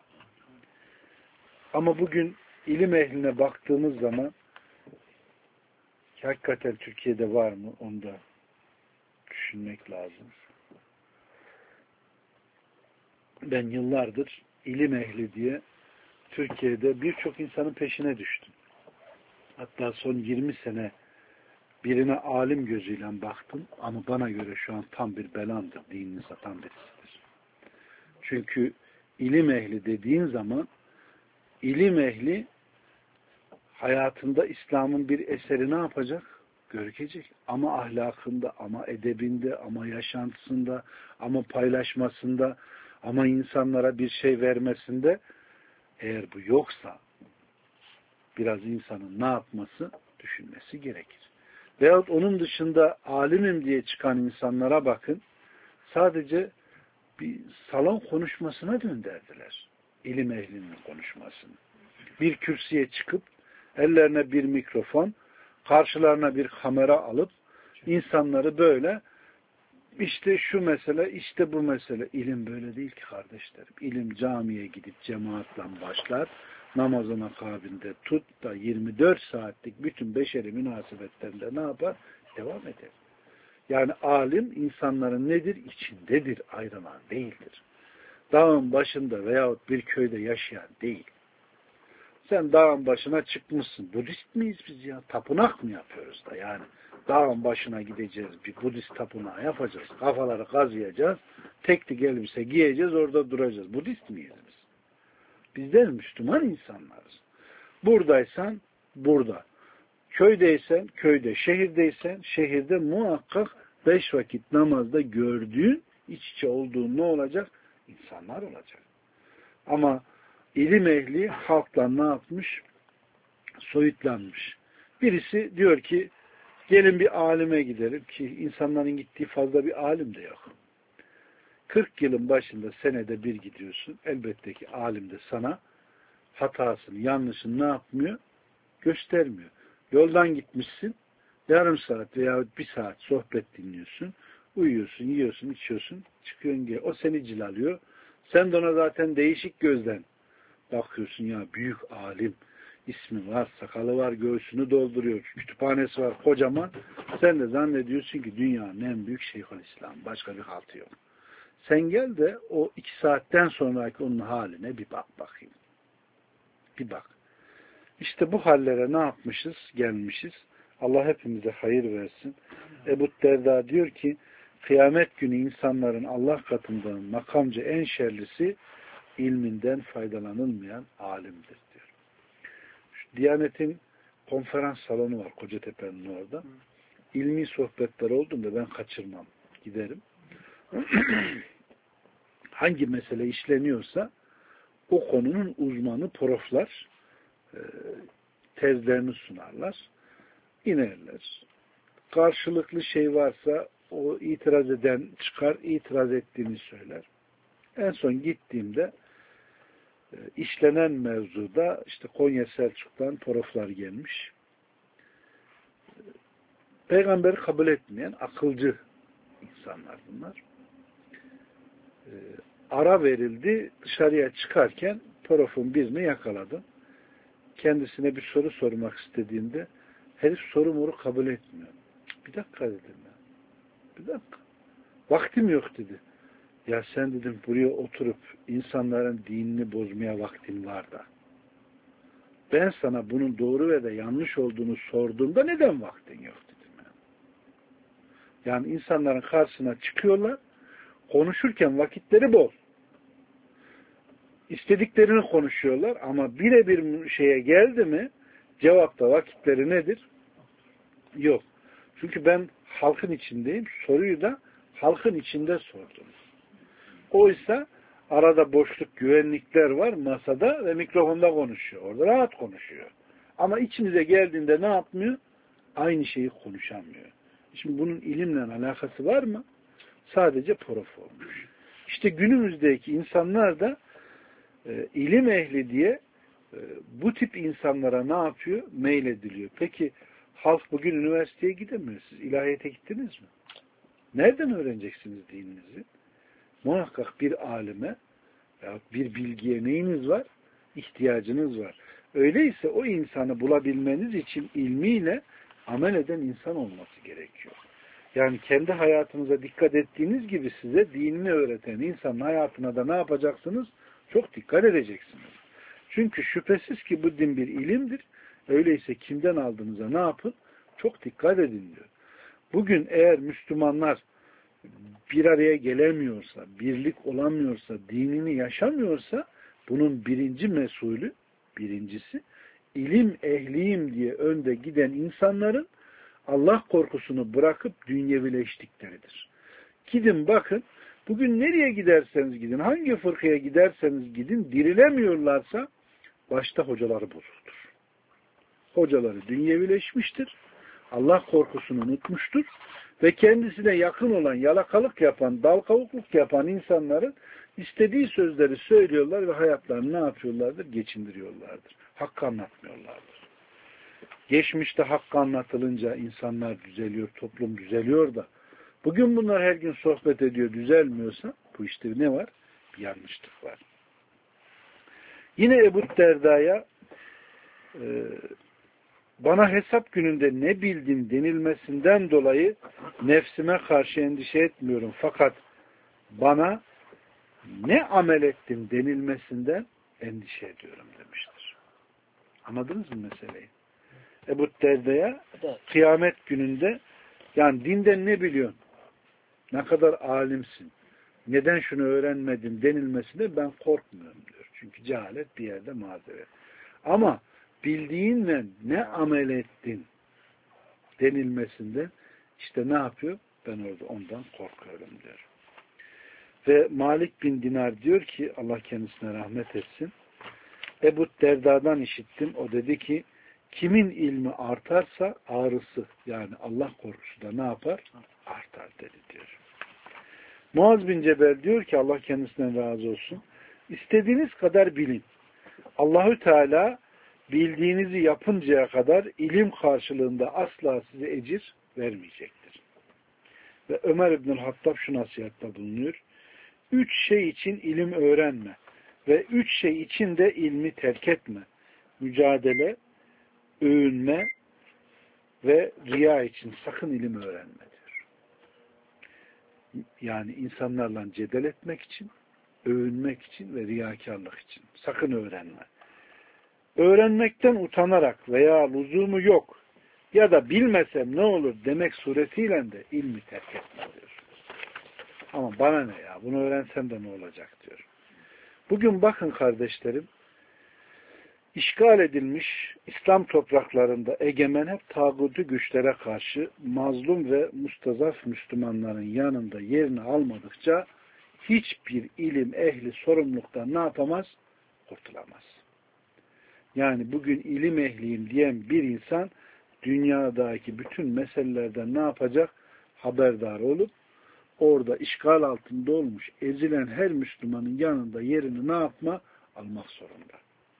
Ama bugün ilim ehline baktığımız zaman hakikaten Türkiye'de var mı? Onu da düşünmek lazım. Ben yıllardır ilim ehli diye Türkiye'de birçok insanın peşine düştüm. Hatta son yirmi sene birine alim gözüyle baktım ama bana göre şu an tam bir belandır, dinini satan birisidir. Çünkü ilim ehli dediğin zaman ilim ehli hayatında İslam'ın bir eseri ne yapacak? Görecek. Ama ahlakında, ama edebinde, ama yaşantısında, ama paylaşmasında, ama insanlara bir şey vermesinde eğer bu yoksa biraz insanın ne yapması? Düşünmesi gerekir. Veyahut onun dışında alimim diye çıkan insanlara bakın, sadece bir salon konuşmasına döndürdüler. İlim ehlinin konuşmasını. Bir kürsüye çıkıp ellerine bir mikrofon, karşılarına bir kamera alıp insanları böyle işte şu mesele, işte bu mesele. İlim böyle değil ki kardeşlerim. İlim camiye gidip cemaatle başlar, namazın akabinde tut da yirmi dört saatlik bütün beşeri münasebetlerinde ne yapar? Devam eder. Yani alim insanların nedir? İçindedir, ayrılan değildir. Dağın başında veyahut bir köyde yaşayan değil. Sen dağın başına çıkmışsın. Budist miyiz biz ya? Tapınak mı yapıyoruz da yani? Dağın başına gideceğiz, bir Budist tapınağı yapacağız. Kafaları kazıyacağız. Teknik elbise giyeceğiz, orada duracağız. Budist miyiz biz? Bizler Müslüman insanlarız. Buradaysan burada. Köydeysen köyde, şehirdeysen şehirde muhakkak beş vakit namazda gördüğün, iç içe olduğun ne olacak? İnsanlar olacak. Ama ilim ehli halkla ne yapmış? Soyutlanmış. Birisi diyor ki gelin bir alime gidelim ki insanların gittiği fazla bir alim de yok. kırk yılın başında senede bir gidiyorsun. Elbette ki alim de sana hatasını, yanlışını ne yapmıyor? Göstermiyor. Yoldan gitmişsin, yarım saat veya bir saat sohbet dinliyorsun, uyuyorsun, yiyorsun, içiyorsun, çıkıyorsun gel. O seni cilalıyor. Sen de ona zaten değişik gözden bakıyorsun ya, büyük alim, ismi var, sakalı var, göğsünü dolduruyor, kütüphanesi var kocaman. Sen de zannediyorsun ki dünyanın en büyük Şeyhülislam, başka bir haltı yok. Sen gel de o iki saatten sonraki onun haline bir bak bakayım. Bir bak. İşte bu hallere ne yapmışız? Gelmişiz. Allah hepimize hayır versin. Ebu Derda diyor ki, kıyamet günü insanların Allah katından makamca en şerlisi ilminden faydalanılmayan alimdir diyor. Şu Diyanet'in konferans salonu var Kocatepe'nin orada. İlmi sohbetler olduğunda ben kaçırmam. Giderim. Hangi mesele işleniyorsa o konunun uzmanı proflar e, tezlerini sunarlar. İnerler. Karşılıklı şey varsa o itiraz eden çıkar, itiraz ettiğini söyler. En son gittiğimde e, işlenen mevzuda işte Konya Selçuk'tan proflar gelmiş. Peygamberi kabul etmeyen akılcı insanlar bunlar. E, ara verildi. Dışarıya çıkarken profun birini yakaladım. Kendisine bir soru sormak istediğimde herif soru moru kabul etmiyor. Bir dakika dedim ya. Bir dakika. Vaktim yok dedi. Ya sen dedim buraya oturup insanların dinini bozmaya vaktin var da. Ben sana bunun doğru ve de yanlış olduğunu sorduğumda neden vaktin yok dedim ya. Yani insanların karşısına çıkıyorlar, konuşurken vakitleri bol. İstediklerini konuşuyorlar ama birebir şeye geldi mi cevapta vakitleri nedir? Yok. Çünkü ben halkın içindeyim. Soruyu da halkın içinde sordum. Oysa arada boşluk güvenlikler var masada ve mikrofonda konuşuyor. Orada rahat konuşuyor. Ama içimize geldiğinde ne yapmıyor? Aynı şeyi konuşamıyor. Şimdi bunun ilimle alakası var mı? Sadece prof olmuş. İşte günümüzdeki insanlar da e, ilim ehli diye e, bu tip insanlara ne yapıyor? Meylediliyor. Peki halk bugün üniversiteye gidemiyor. Siz ilahiyete gittiniz mi? Nereden öğreneceksiniz dininizi? Muhakkak bir alime ya bir bilgiye neyiniz var? İhtiyacınız var. Öyleyse o insanı bulabilmeniz için ilmiyle amel eden insan olması gerekiyor. Yani kendi hayatınıza dikkat ettiğiniz gibi size dinini öğreten insanın hayatına da ne yapacaksınız? Çok dikkat edeceksiniz. Çünkü şüphesiz ki bu din bir ilimdir. Öyleyse kimden aldığınıza ne yapın? Çok dikkat edin diyor. Bugün eğer Müslümanlar bir araya gelemiyorsa, birlik olamıyorsa, dinini yaşamıyorsa bunun birinci mesulü, birincisi ilim ehliyim diye önde giden insanların Allah korkusunu bırakıp dünyevileştikleridir. Gidin bakın, bugün nereye giderseniz gidin, hangi fırkaya giderseniz gidin, dirilemiyorlarsa başta hocaları bozuktur. Hocaları dünyevileşmiştir, Allah korkusunu unutmuştur ve kendisine yakın olan, yalakalık yapan, dal kavukluk yapan insanların istediği sözleri söylüyorlar ve hayatlarını ne yapıyorlardır? Geçindiriyorlardır. Hakkı anlatmıyorlardır. Geçmişte hakkı anlatılınca insanlar düzeliyor, toplum düzeliyor da bugün bunlar her gün sohbet ediyor, düzelmiyorsa bu işte ne var? Bir yanlışlık var. Yine Ebu Derda'ya e, bana hesap gününde ne bildim denilmesinden dolayı nefsime karşı endişe etmiyorum. Fakat bana ne amel ettim denilmesinden endişe ediyorum demiştir. Anladınız mı meseleyi? Ebu Derda'ya kıyamet gününde yani dinden ne biliyorsun? Ne kadar alimsin? Neden şunu öğrenmedin denilmesinde ben korkmuyorum diyor. Çünkü cehalet bir yerde mazeret. Ama bildiğinle ne amel ettin denilmesinde işte ne yapıyor? Ben orada ondan korkuyorum diyor. Ve Malik bin Dinar diyor ki Allah kendisine rahmet etsin. Ebu Derda'dan işittim. O dedi ki kimin ilmi artarsa ağrısı yani Allah korkusu da ne yapar? Artar dedi diyor. Muaz bin Cebel diyor ki Allah kendisinden razı olsun. İstediğiniz kadar bilin. Allahü Teala bildiğinizi yapıncaya kadar ilim karşılığında asla size ecir vermeyecektir. Ve Ömer İbnül Hattab şu nasihatta bulunuyor. Üç şey için ilim öğrenme ve üç şey için de ilmi terk etme. Mücadele, övünme ve riya için sakın ilim öğrenme diyor. Yani insanlarla cedel etmek için, övünmek için ve riyakarlık için. Sakın öğrenme. Öğrenmekten utanarak veya lüzumu yok ya da bilmesem ne olur demek suretiyle de ilmi terk etme diyor. Ama bana ne ya? Bunu öğrensem de ne olacak diyor. Bugün bakın kardeşlerim, işgal edilmiş İslam topraklarında egemen hep tağutu güçlere karşı mazlum ve mustazaf Müslümanların yanında yerini almadıkça hiçbir ilim ehli sorumluluktan ne yapamaz? Kurtulamaz. Yani bugün ilim ehliyim diyen bir insan dünyadaki bütün meselelerden ne yapacak? Haberdar olup orada işgal altında olmuş, ezilen her Müslümanın yanında yerini ne yapma? Almak zorunda.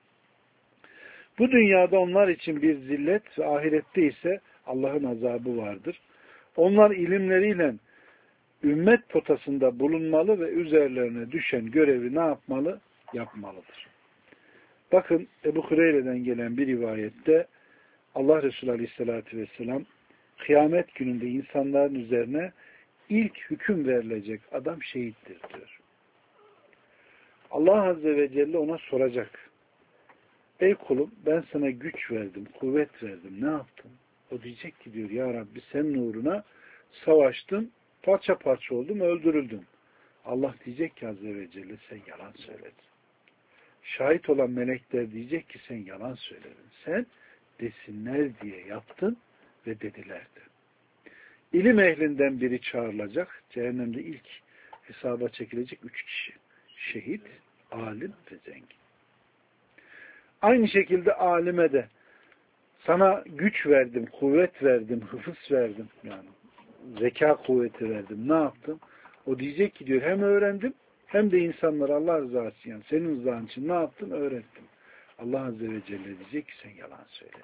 Bu dünyada onlar için bir zillet ve ahirette ise Allah'ın azabı vardır. Onlar ilimleriyle ümmet potasında bulunmalı ve üzerlerine düşen görevi ne yapmalı? Yapmalıdır. Bakın Ebu Hureyre'den gelen bir rivayette Allah Resulü Aleyhisselatü Vesselam kıyamet gününde insanların üzerine ilk hüküm verilecek adam şehittir diyor. Allah Azze ve Celle ona soracak. Ey kulum ben sana güç verdim, kuvvet verdim. Ne yaptın? O diyecek ki diyor ya Rabbi senin uğruna savaştım, parça parça oldum, öldürüldüm. Allah diyecek ki Azze ve Celle sen yalan söyledin. Şahit olan melekler diyecek ki sen yalan söyledin. Sen desinler diye yaptın ve dedilerdi. İlim ehlinden biri çağrılacak. Cehennemde ilk hesaba çekilecek üç kişi. Şehit, alim ve zengin. Aynı şekilde alime de sana güç verdim, kuvvet verdim, hıfız verdim. Yani zeka kuvveti verdim. Ne yaptım? O diyecek ki diyor hem öğrendim hem de insanlara Allah rızası için yani senin rızan için ne yaptım? Öğrettim. Allah Azze ve Celle diyecek ki sen yalan söyledin.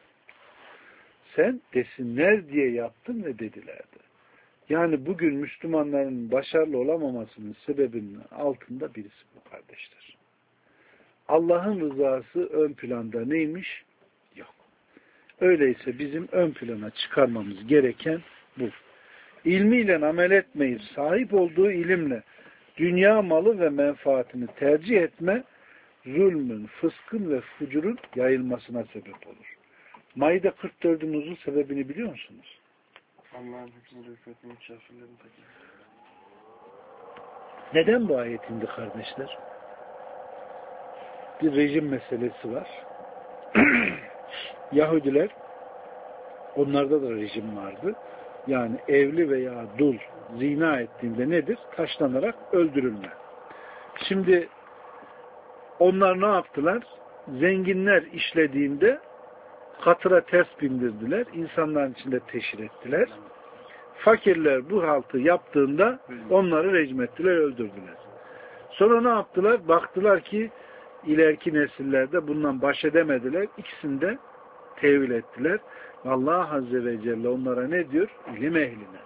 Sen desinler diye yaptın ve dedilerdi. Yani bugün Müslümanların başarılı olamamasının sebebinin altında birisi bu kardeşler. Allah'ın rızası ön planda neymiş? Yok. Öyleyse bizim ön plana çıkarmamız gereken bu. İlmiyle amel etmeyip sahip olduğu ilimle dünya malı ve menfaatini tercih etme zulmün, fıskın ve fucurun yayılmasına sebep olur. Maide kırk dördün nuzul sebebini biliyor musunuz? Allah'ın hükmü hükmetinin kafirlerin takip. Neden bu ayet indi kardeşler? Bir rejim meselesi var. Yahudiler, onlarda da rejim vardı. Yani evli veya dul zina ettiğinde nedir? Taşlanarak öldürülme. Şimdi onlar ne yaptılar? Zenginler işlediğinde katıra ters bindirdiler. İnsanların içinde teşhir ettiler. Fakirler bu haltı yaptığında onları rejim ettiler, öldürdüler. Sonra ne yaptılar? Baktılar ki ileriki nesillerde bundan baş edemediler. İkisini de tevil ettiler. Allah Azze ve Celle onlara ne diyor? İlim ehline.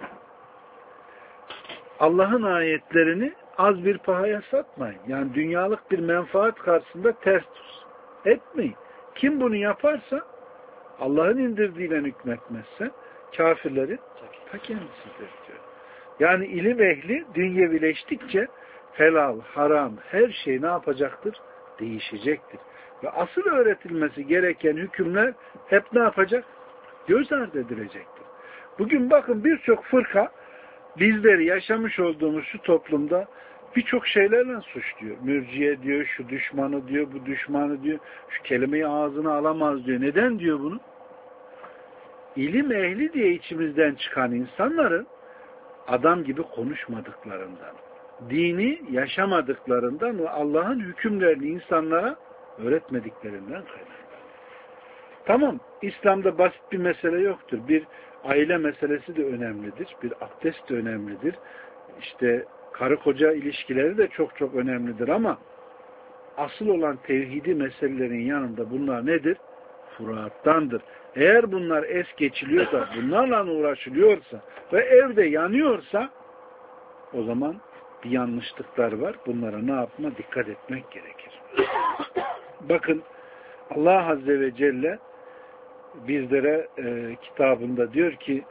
Allah'ın ayetlerini az bir pahaya satmayın. Yani dünyalık bir menfaat karşısında ters etmeyin. Kim bunu yaparsa Allah'ın indirdiğiyle hükmetmezse kafirlerin ta kendisidir diyor. Yani ilim ehli dünyevileştikçe helal, haram her şey ne yapacaktır? Değişecektir. Ve asıl öğretilmesi gereken hükümler hep ne yapacak? Göz ardı edilecektir. Bugün bakın birçok fırka bizleri yaşamış olduğumuz şu toplumda birçok şeylerle suçluyor. Mürciye diyor, şu düşmanı diyor, bu düşmanı diyor, şu kelimeyi ağzına alamaz diyor. Neden diyor bunu? İlim ehli diye içimizden çıkan insanların adam gibi konuşmadıklarından, dini yaşamadıklarından ve Allah'ın hükümlerini insanlara öğretmediklerinden kaynaklanıyor. Tamam, İslam'da basit bir mesele yoktur. Bir aile meselesi de önemlidir. Bir abdest de önemlidir. İşte karı koca ilişkileri de çok çok önemlidir ama asıl olan tevhidi meselelerin yanında bunlar nedir? Furuattandır. Eğer bunlar es geçiliyorsa, bunlarla uğraşılıyorsa ve evde yanıyorsa o zaman bir yanlışlıklar var. Bunlara ne yapma? Dikkat etmek gerekir. Bakın Allah Azze ve Celle bizlere e, kitabında diyor ki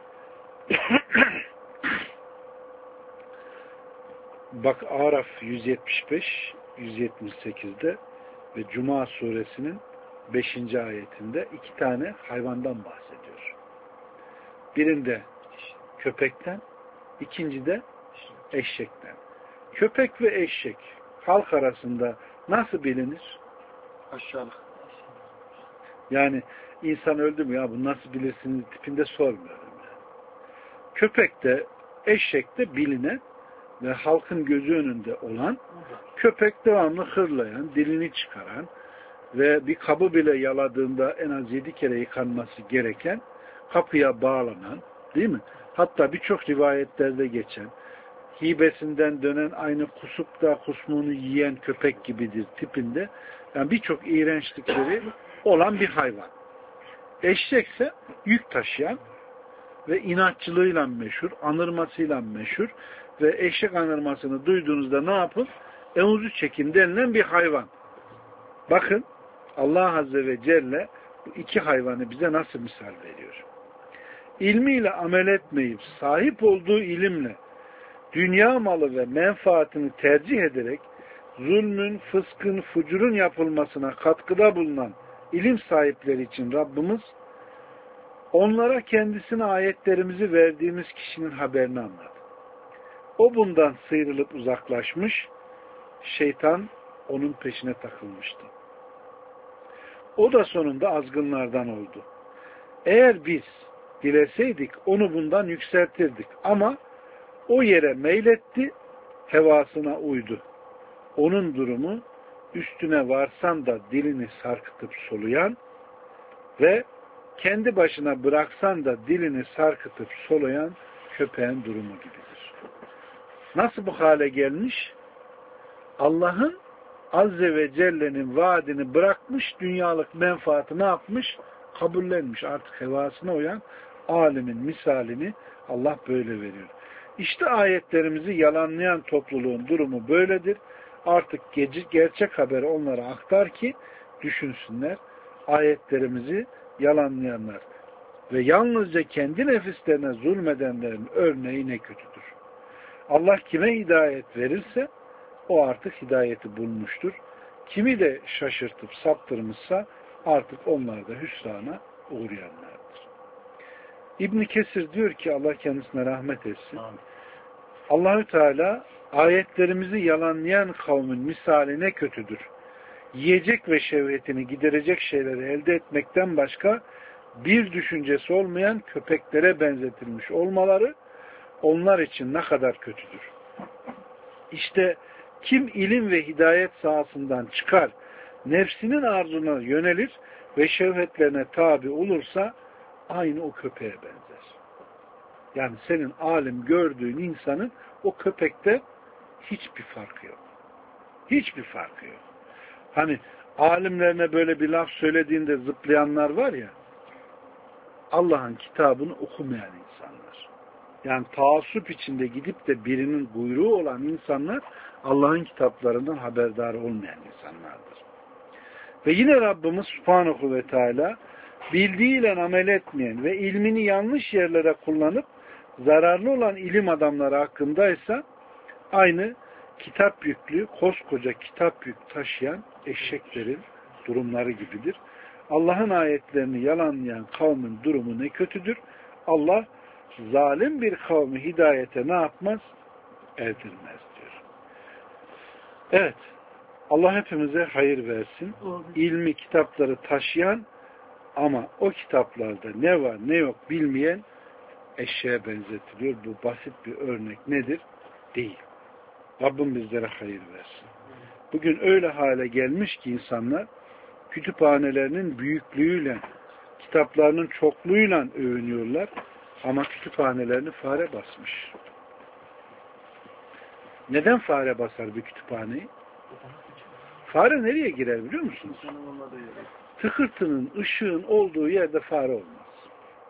bak Araf yüz yetmiş beş yüz yetmiş sekizde ve Cuma suresinin beşinci ayetinde iki tane hayvandan bahsediyor. Birinde köpekten, ikincide eşekten. Köpek ve eşek halk arasında nasıl bilinir? Aşağılık. Yani insan öldü mü ya bu nasıl bilirsiniz tipinde sormuyorum. Yani. Köpek de eşek de bilinen ve halkın gözü önünde olan, köpek devamlı hırlayan, dilini çıkaran ve bir kabı bile yaladığında en az yedi kere yıkanması gereken, kapıya bağlanan, değil mi? Hatta birçok rivayetlerde geçen, hibesinden dönen, aynı kusup da kusmuğunu yiyen köpek gibidir tipinde. Yani birçok iğrençlikleri olan bir hayvan. Eşekse yük taşıyan ve inatçılığıyla meşhur, anırmasıyla meşhur ve eşek anırmasını duyduğunuzda ne yapın? Evuzu çekin denilen bir hayvan. Bakın Allah Azze ve Celle bu iki hayvanı bize nasıl misal veriyor? İlmiyle amel etmeyip sahip olduğu ilimle dünya malı ve menfaatini tercih ederek zulmün, fıskın, fucurun yapılmasına katkıda bulunan ilim sahipleri için Rabbimiz onlara kendisine ayetlerimizi verdiğimiz kişinin haberini anlattı. O bundan sıyrılıp uzaklaşmış, şeytan onun peşine takılmıştı. O da sonunda azgınlardan oldu. Eğer biz dileseydik onu bundan yükseltirdik ama o yere meyletti, hevasına uydu. Onun durumu üstüne varsan da dilini sarkıtıp soluyan ve kendi başına bıraksan da dilini sarkıtıp soluyan köpeğin durumu gibidir. Nasıl bu hale gelmiş? Allah'ın Azze ve Celle'nin vaadini bırakmış, dünyalık menfaati ne yapmış? Kabullenmiş. Artık hevasına uyan alimin misalini Allah böyle veriyor. İşte ayetlerimizi yalanlayan topluluğun durumu böyledir. Artık gerçek haberi onlara aktar ki düşünsünler. Ayetlerimizi yalanlayanlar ve yalnızca kendi nefislerine zulmedenlerin örneği ne kötüdür. Allah kime hidayet verirse o artık hidayeti bulmuştur. Kimi de şaşırtıp saptırmışsa artık onlar da hüsrana uğrayanlardır. İbn Kesir diyor ki Allah kendisine rahmet etsin. Allahü Teala ayetlerimizi yalanlayan kavmin misali ne kötüdür. Yiyecek ve şehvetini giderecek şeyleri elde etmekten başka bir düşüncesi olmayan köpeklere benzetilmiş olmaları onlar için ne kadar kötüdür. İşte kim ilim ve hidayet sahasından çıkar, nefsinin arzuna yönelir ve şehvetlerine tabi olursa aynı o köpeğe benzer. Yani senin alim gördüğün insanın o köpekte hiçbir farkı yok. Hiçbir farkı yok. Hani alimlerine böyle bir laf söylediğinde zıplayanlar var ya, Allah'ın kitabını okumayan insanlar. Yani taassup içinde gidip de birinin buyruğu olan insanlar Allah'ın kitaplarından haberdar olmayan insanlardır. Ve yine Rabbimiz Subhanahu ve Teala bildiğiyle amel etmeyen ve ilmini yanlış yerlere kullanıp zararlı olan ilim adamları hakkındaysa aynı kitap yüklü, koskoca kitap yük taşıyan eşeklerin durumları gibidir. Allah'ın ayetlerini yalanlayan kavmin durumu ne kötüdür. Allah zalim bir kavmi hidayete ne yapmaz? Erdirmez diyor. Evet. Allah hepimize hayır versin. İlmi, kitapları taşıyan ama o kitaplarda ne var ne yok bilmeyen eşeğe benzetiliyor. Bu basit bir örnek nedir? Değil. Rabbim bizlere hayır versin. Bugün öyle hale gelmiş ki insanlar kütüphanelerinin büyüklüğüyle, kitaplarının çokluğuyla övünüyorlar ama kütüphanelerini fare basmış. Neden fare basar bir kütüphaneyi? Fare nereye girer biliyor musunuz? Tıkırtının, ışığın olduğu yerde fare olmaz.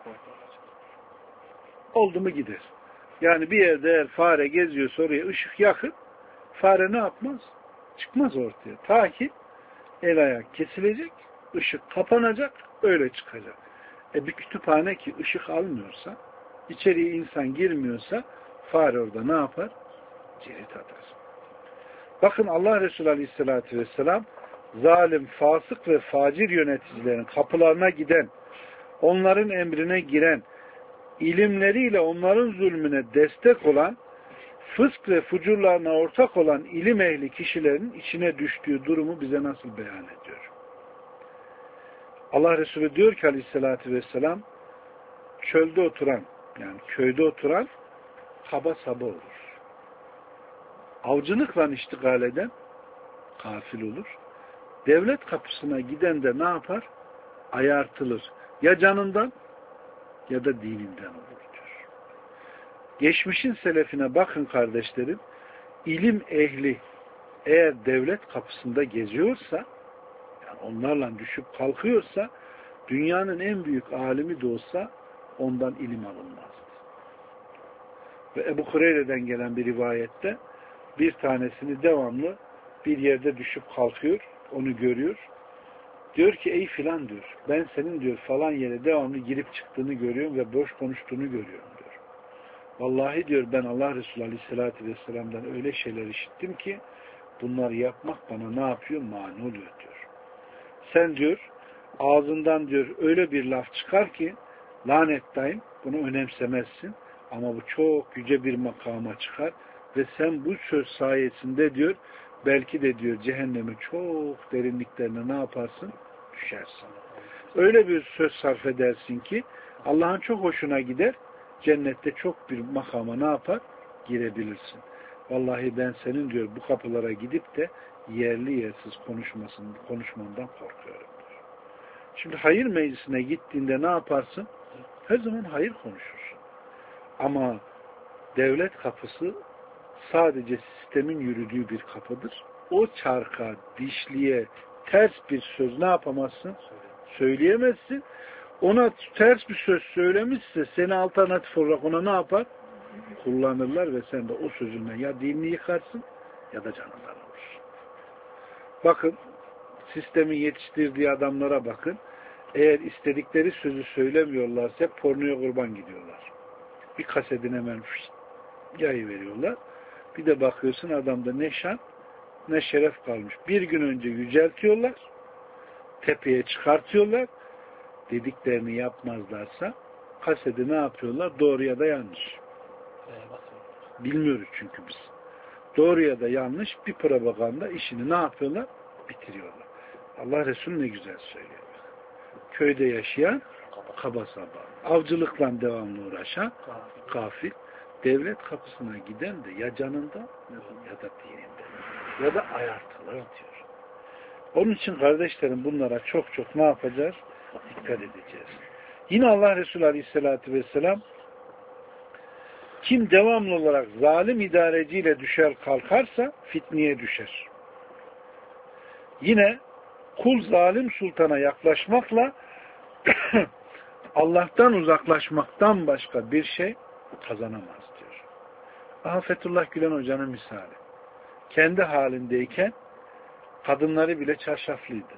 Oldu mu gider. Yani bir yerde eğer fare geziyorsa oraya ışık yakın, fare ne yapmaz? Çıkmaz ortaya. Ta ki el ayak kesilecek, ışık kapanacak, öyle çıkacak. E bir kütüphane ki ışık almıyorsa, içeriye insan girmiyorsa fare orada ne yapar? Cirit atar. Bakın Allah Resulü Aleyhisselatü Vesselam zalim, fasık ve facir yöneticilerin kapılarına giden, onların emrine giren, ilimleriyle onların zulmüne destek olan, fısk ve fucurlarına ortak olan ilim ehli kişilerin içine düştüğü durumu bize nasıl beyan ediyor? Allah Resulü diyor ki aleyhissalatü vesselam, çölde oturan, yani köyde oturan kaba saba olur. Avcılıkla iştigal eden gafil olur. Devlet kapısına giden de ne yapar? Ayartılır. Ya canından ya da dininden olur diyor. Geçmişin selefine bakın kardeşlerim, ilim ehli eğer devlet kapısında geziyorsa, yani onlarla düşüp kalkıyorsa, dünyanın en büyük alimi de olsa ondan ilim alınmazdı. Ve Ebu Hureyre'den gelen bir rivayette bir tanesini devamlı bir yerde düşüp kalkıyor, onu görüyor. Diyor ki ey filan diyor, ben senin diyor falan yere devamlı girip çıktığını görüyorum ve boş konuştuğunu görüyorum diyor. Vallahi diyor ben Allah Resulü Aleyhisselatü Vesselam'dan öyle şeyler işittim ki bunları yapmak bana ne yapıyor? Mani oluyor diyor. Sen diyor ağzından diyor öyle bir laf çıkar ki lanettayım, bunu önemsemezsin ama bu çok yüce bir makama çıkar ve sen bu söz sayesinde diyor belki de diyor cehennemin çok derinliklerine ne yaparsın? Düşersin. Öyle bir söz sarf edersin ki Allah'ın çok hoşuna gider, cennette çok bir makama ne yapar? Girebilirsin. Vallahi ben senin diyor bu kapılara gidip de yerli yersiz konuşmasın, konuşmandan korkuyorum diyor. Şimdi hayır meclisine gittiğinde ne yaparsın? Her zaman hayır konuşursun. Ama devlet kapısı sadece sistemin yürüdüğü bir kapıdır. O çarka, dişliye ters bir söz ne yapamazsın? Söyleyemezsin. Ona ters bir söz söylemişse seni alternatif olarak ona ne yapar? Kullanırlar ve sen de o sözünden ya dinini yıkarsın ya da canından olursun. Bakın sistemin yetiştirdiği adamlara bakın. Eğer istedikleri sözü söylemiyorlarsa pornoya kurban gidiyorlar. Bir kasedine hemen yayı veriyorlar. Bir de bakıyorsun adamda ne şan ne şeref kalmış. Bir gün önce yüceltiyorlar, tepeye çıkartıyorlar, dediklerini yapmazlarsa kaseti ne yapıyorlar? Doğru ya da yanlış. Bilmiyoruz çünkü biz. Doğru ya da yanlış bir propaganda işini ne yapıyorlar? Bitiriyorlar. Allah Resulü ne güzel söylüyor. Köyde yaşayan kaba saba, avcılıkla devamlı uğraşan gafil, devlet kapısına giden de ya canında ya da dininde ya da ayartılır diyor. Onun için kardeşlerim bunlara çok çok ne yapacağız? Dikkat edeceğiz. Yine Allah Resulü Aleyhisselatü Vesselam kim devamlı olarak zalim idareciyle düşer kalkarsa fitneye düşer. Yine kul zalim sultana yaklaşmakla Allah'tan uzaklaşmaktan başka bir şey kazanamaz diyor. Aha Fethullah Gülen Hoca'nın misali. Kendi halindeyken kadınları bile çarşaflıydı.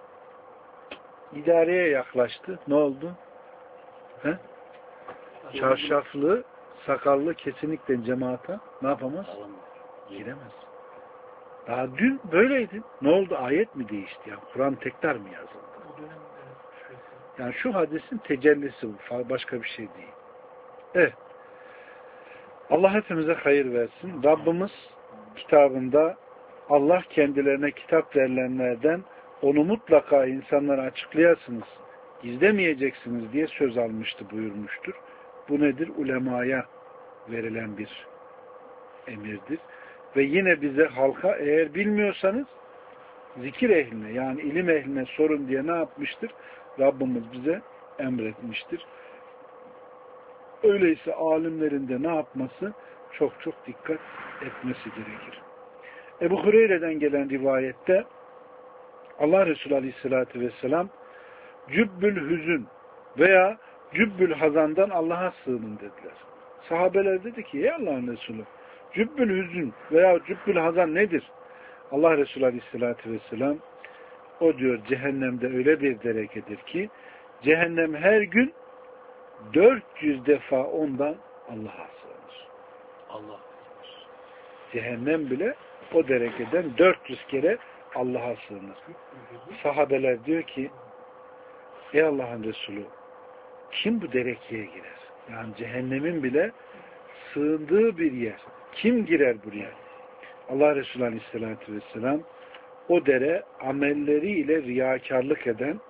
İdareye yaklaştı. Ne oldu? He? Çarşaflı, sakallı kesinlikle cemaata ne yapamaz? Giremez. Daha dün böyleydi. Ne oldu? Ayet mi değişti? Yani Kur'an tekrar mı yazıldı? Yani şu hadisin tecellisi bu. Başka bir şey değil. Evet. Allah hepimize hayır versin. Rabbimiz kitabında Allah kendilerine kitap verilenlerden onu mutlaka insanlara açıklayasınız, gizlemeyeceksiniz diye söz almıştı buyurmuştur. Bu nedir? Ulemaya verilen bir emirdir. Ve yine bize halka eğer bilmiyorsanız zikir ehline yani ilim ehline sorun diye ne yapmıştır? Rabbimiz bize emretmiştir. Öyleyse alimlerin de ne yapması? Çok çok dikkat etmesi gerekir. Ebu Hureyre'den gelen rivayette Allah Resulü Aleyhisselatü Vesselam cübbül hüzün veya cübbül hazandan Allah'a sığının dediler. Sahabeler dedi ki ey Allah'ın Resulü cübbül hüzün veya cübbül hazan nedir? Allah Resulü Aleyhisselatü Vesselam o diyor cehennemde öyle bir derekedir ki cehennem her gün dört yüz defa ondan Allah'a sığınır. Allah. Cehennem bile o derekeden dört yüz kere Allah'a sığınır. Sahabeler diyor ki ey Allah'ın Resulü kim bu derekeye girer? Yani cehennemin bile sığındığı bir yer. Kim girer buraya? Allah Resulü Aleyhisselatü Vesselam o dere amelleriyle riyakarlık eden,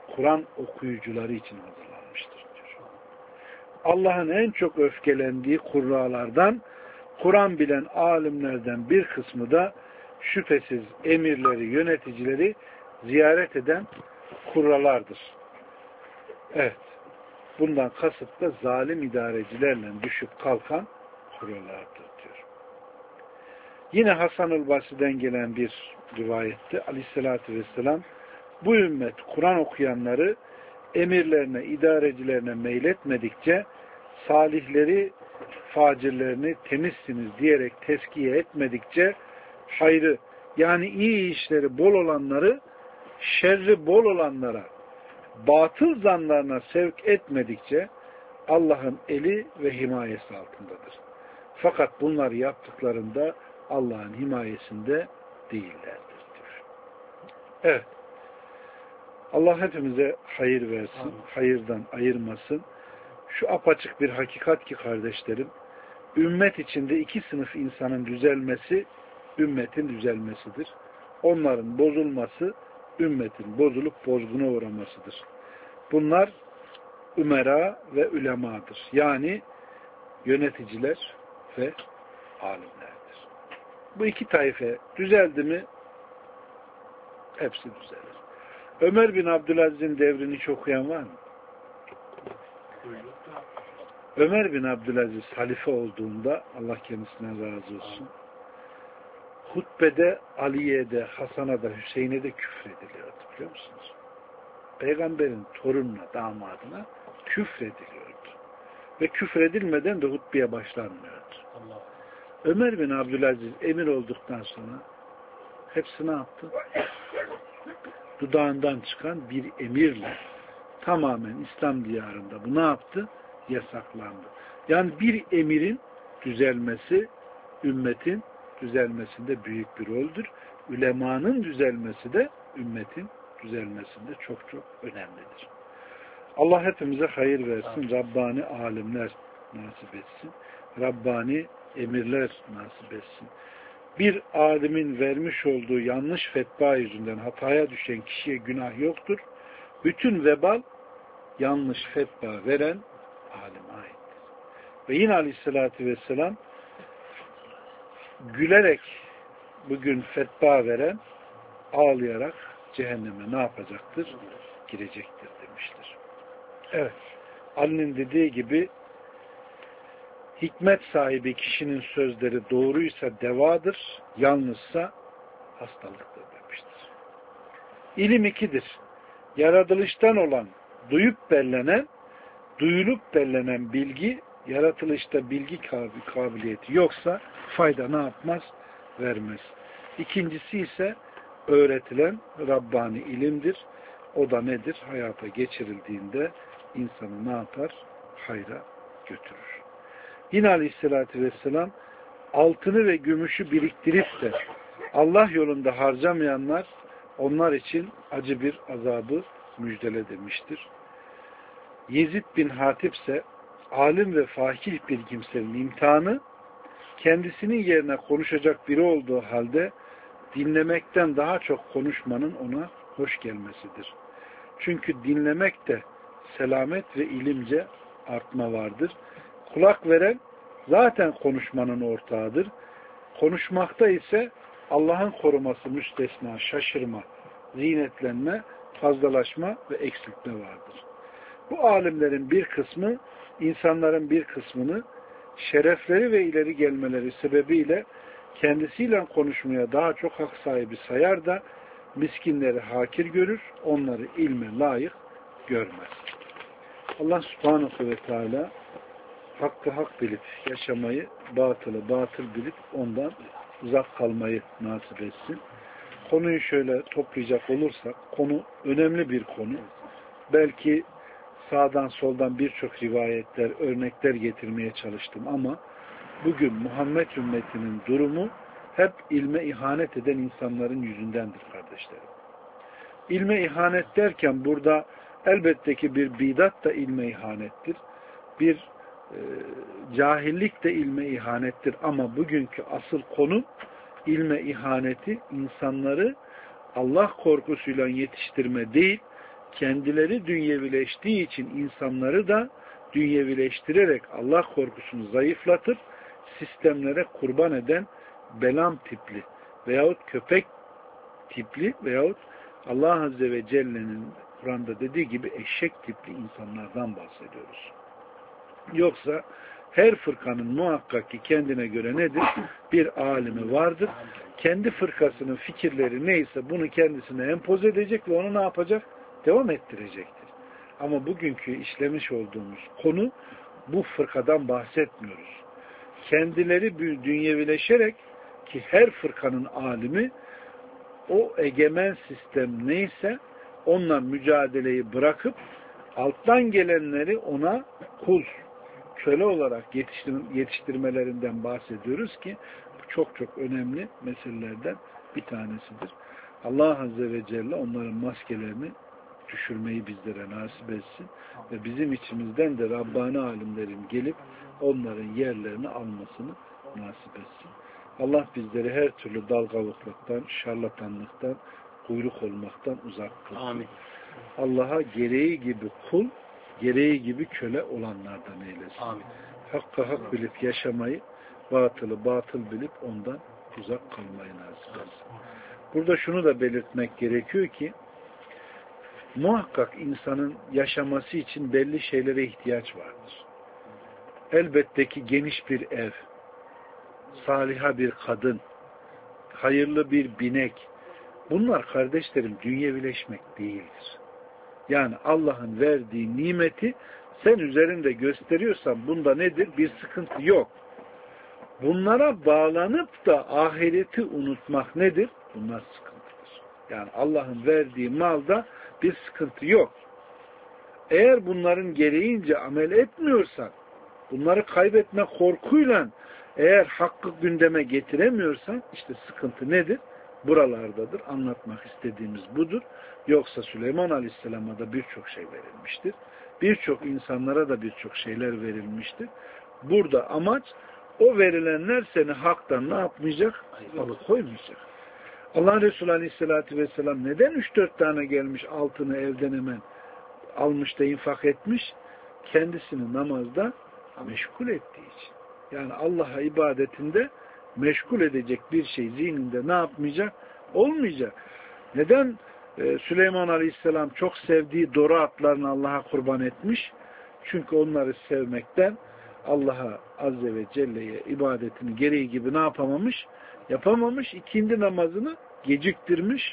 Kur'an okuyucuları için hazırlanmıştır diyor. Allah'ın en çok öfkelendiği kurralardan, Kur'an bilen alimlerden bir kısmı da şüphesiz emirleri, yöneticileri ziyaret eden kurralardır. Evet. Bundan kasıt da zalim idarecilerle düşüp kalkan kurralardır diyor. Yine Hasan-ül Basri'den gelen bir rivayette Aleyhisselatü Vesselam bu ümmet Kur'an okuyanları emirlerine, idarecilerine meyletmedikçe salihleri, facirlerini temizsiniz diyerek tezkiye etmedikçe hayrı, yani iyi işleri bol olanları şerri bol olanlara, batıl zanlarına sevk etmedikçe Allah'ın eli ve himayesi altındadır. Fakat bunları yaptıklarında Allah'ın himayesinde değillerdir diyor. Evet. Allah hepimize hayır versin, Amin. Hayırdan ayırmasın. Şu apaçık bir hakikat ki kardeşlerim, ümmet içinde iki sınıf insanın düzelmesi, ümmetin düzelmesidir. Onların bozulması, ümmetin bozulup bozguna uğramasıdır. Bunlar ümera ve ulemadır. Yani yöneticiler ve alimlerdir. Bu iki taife düzeldi mi hepsi düzelir. Ömer bin Abdülaziz'in devrini hiç okuyan var mı? Ömer bin Abdülaziz halife olduğunda, Allah kendisine razı olsun, hutbede Ali'ye de, Hasan'a da, Hüseyin'e de küfrediliyordu, biliyor musunuz? Peygamberin torununa, damadına küfrediliyordu. Ve küfredilmeden de hutbeye başlanmıyordu. Allah. Ömer bin Abdülaziz emir olduktan sonra hepsi ne yaptı? Dudağından çıkan bir emirle tamamen İslam diyarında bu ne yaptı? Yasaklandı. Yani bir emirin düzelmesi, ümmetin düzelmesinde büyük bir roldür. Ülemanın düzelmesi de ümmetin düzelmesinde çok çok önemlidir. Allah hepimize hayır versin. Amin. Rabbani alimler nasip etsin. Rabbani emirler nasip etsin. Bir alimin vermiş olduğu yanlış fetva yüzünden hataya düşen kişiye günah yoktur. Bütün vebal yanlış fetva veren alime aittir. Ve yine Aleyhisselatü Vesselam gülerek bugün fetva veren ağlayarak cehenneme ne yapacaktır? Girecektir demiştir. Evet. Ali'nin dediği gibi hikmet sahibi kişinin sözleri doğruysa devadır, yanlışsa hastalıktır demiştir. İlim ikidir. Yaratılıştan olan, duyup bellenen, duyulup bellenen bilgi, yaratılışta bilgi kabiliyeti yoksa fayda ne yapmaz? Vermez. İkincisi ise öğretilen Rabbani ilimdir. O da nedir? Hayata geçirildiğinde insanı ne yapar? Hayra götürür. Yine Aleyhisselatü Vesselam altını ve gümüşü biriktirip de Allah yolunda harcamayanlar onlar için acı bir azabı müjdele demiştir. Yezid bin Hatip ise alim ve fakih bir kimsenin imtihanı kendisinin yerine konuşacak biri olduğu halde dinlemekten daha çok konuşmanın ona hoş gelmesidir. Çünkü dinlemekte selamet ve ilimce artma vardır. Kulak veren zaten konuşmanın ortağıdır. Konuşmakta ise Allah'ın koruması müstesna, şaşırma, zinetlenme, fazlalaşma ve eksiltme vardır. Bu alimlerin bir kısmı, insanların bir kısmını şerefleri ve ileri gelmeleri sebebiyle kendisiyle konuşmaya daha çok hak sahibi sayar da miskinleri hakir görür, onları ilme layık görmez. Allah subhanahu ve teala hakkı hak bilip yaşamayı, batılı batıl bilip ondan uzak kalmayı nasip etsin. Konuyu şöyle toplayacak olursak, konu önemli bir konu. Belki sağdan soldan birçok rivayetler, örnekler getirmeye çalıştım ama bugün Muhammed ümmetinin durumu hep ilme ihanet eden insanların yüzündendir kardeşlerim. İlme ihanet derken burada elbette ki bir bidat da ilme ihanettir. Bir e, cahillik de ilme ihanettir ama bugünkü asıl konu ilme ihaneti insanları Allah korkusuyla yetiştirme değil, kendileri dünyevileştiği için insanları da dünyevileştirerek Allah korkusunu zayıflatır, sistemlere kurban eden Belam tipli veyahut köpek tipli veyahut Allah Azze ve Celle'nin Kur'an'da dediği gibi eşek tipli insanlardan bahsediyoruz. Yoksa her fırkanın muhakkak ki kendine göre nedir? Bir alimi vardır. Kendi fırkasının fikirleri neyse bunu kendisine empoze edecek ve onu ne yapacak? Devam ettirecektir. Ama bugünkü işlemiş olduğumuz konu bu fırkadan bahsetmiyoruz. Kendileri dünyevileşerek ki her fırkanın alimi o egemen sistem neyse onunla mücadeleyi bırakıp alttan gelenleri ona kul, köle olarak yetiştir yetiştirmelerinden bahsediyoruz ki bu çok çok önemli meselelerden bir tanesidir. Allah Azze ve Celle onların maskelerini düşürmeyi bizlere nasip etsin ve bizim içimizden de Rabbani alimlerin gelip onların yerlerini almasını nasip etsin. Allah bizleri her türlü dalgalıklıktan, şarlatanlıktan, kuyruk olmaktan uzak kılsın. Amin. Allah'a gereği gibi kul, gereği gibi köle olanlardan eylesin. Amin. Hakka hak bilip yaşamayı, batılı batıl bilip ondan uzak kalmayı nasip etsin. Burada şunu da belirtmek gerekiyor ki muhakkak insanın yaşaması için belli şeylere ihtiyaç vardır. Elbette ki geniş bir ev, saliha bir kadın, hayırlı bir binek, bunlar kardeşlerim dünyevileşmek değildir. Yani Allah'ın verdiği nimeti sen üzerinde gösteriyorsan bunda nedir? Bir sıkıntı yok. Bunlara bağlanıp da ahireti unutmak nedir? Bunlar sıkıntıdır. Yani Allah'ın verdiği malda bir sıkıntı yok. Eğer bunların gereğince amel etmiyorsan, bunları kaybetme korkuyla eğer hakkı gündeme getiremiyorsan işte sıkıntı nedir? Buralardadır. Anlatmak istediğimiz budur. Yoksa Süleyman Aleyhisselam'a da birçok şey verilmiştir. Birçok insanlara da birçok şeyler verilmiştir. Burada amaç o verilenler seni haktan ne yapmayacak? Alıkoymayacak. Allah Resulü Aleyhisselatü Vesselam neden üç dört tane gelmiş altını evden hemen almış da infak etmiş? Kendisini namazda meşgul ettiği için. Yani Allah'a ibadetinde meşgul edecek bir şey zihninde ne yapmayacak? Olmayacak. Neden ee, Süleyman Aleyhisselam çok sevdiği doru atlarını Allah'a kurban etmiş? Çünkü onları sevmekten Allah'a Azze ve Celle'ye ibadetini gereği gibi ne yapamamış? Yapamamış. İkindi namazını geciktirmiş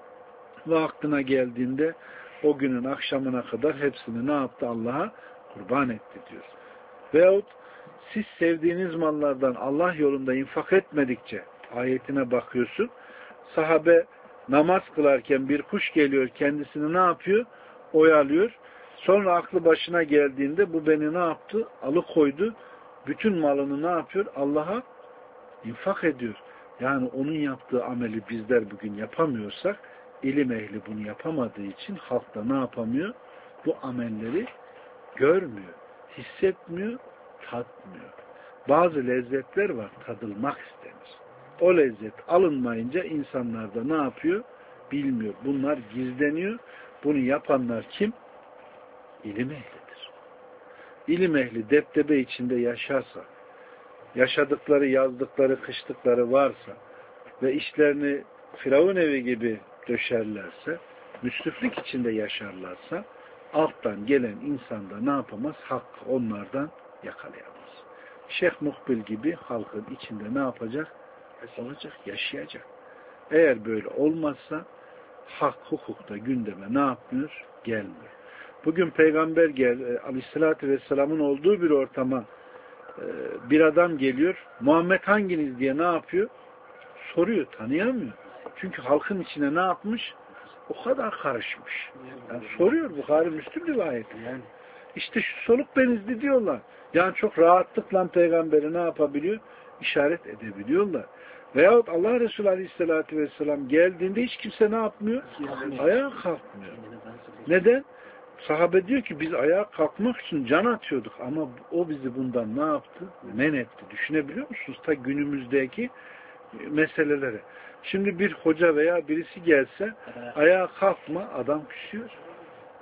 ve aklına geldiğinde o günün akşamına kadar hepsini ne yaptı? Allah'a kurban etti diyor. Veyahut siz sevdiğiniz mallardan Allah yolunda infak etmedikçe ayetine bakıyorsun. Sahabe namaz kılarken bir kuş geliyor, kendisini ne yapıyor? Oyalıyor. Sonra aklı başına geldiğinde bu beni ne yaptı? Alıkoydu. Bütün malını ne yapıyor? Allah'a infak ediyor. Yani onun yaptığı ameli bizler bugün yapamıyorsak, ilim ehli bunu yapamadığı için halk da ne yapamıyor? Bu amelleri görmüyor, hissetmiyor, tatmıyor. Bazı lezzetler var, tadılmak istenir. O lezzet alınmayınca insanlar da ne yapıyor? Bilmiyor. Bunlar gizleniyor. Bunu yapanlar kim? İlim ehlidir. İlim ehli deptebe içinde yaşarsa, yaşadıkları, yazdıkları, kıştıkları varsa ve işlerini Firavun evi gibi döşerlerse, müsriflik içinde yaşarlarsa, alttan gelen insanda ne yapamaz? Hakkı onlardan yakalayamaz. Şeyh Muhbil gibi halkın içinde ne yapacak? Olacak, yaşayacak. Eğer böyle olmazsa hak, hukukta gündeme ne yapmıyor? Gelmiyor. Bugün Peygamber gel, Aleyhisselatü Vesselam'ın olduğu bir ortama bir adam geliyor. Muhammed hanginiz diye ne yapıyor? Soruyor, tanıyamıyor. Çünkü halkın içine ne yapmış? O kadar karışmış. Yani soruyor, Bukhari Müslüm rivayeti. Yani işte şu soluk benizli diyorlar. Yani çok rahatlıkla peygamberi ne yapabiliyor? İşaret edebiliyorlar. Veyahut Allah Resulü Aleyhisselatü Vesselam geldiğinde hiç kimse ne yapmıyor? Ayağa kalkmıyor. Neden? Sahabe diyor ki biz ayağa kalkmak için can atıyorduk ama o bizi bundan ne yaptı? Men etti. Düşünebiliyor musunuz? Ta günümüzdeki meseleleri. Şimdi bir hoca veya birisi gelse ayağa kalkma, adam küsüyor.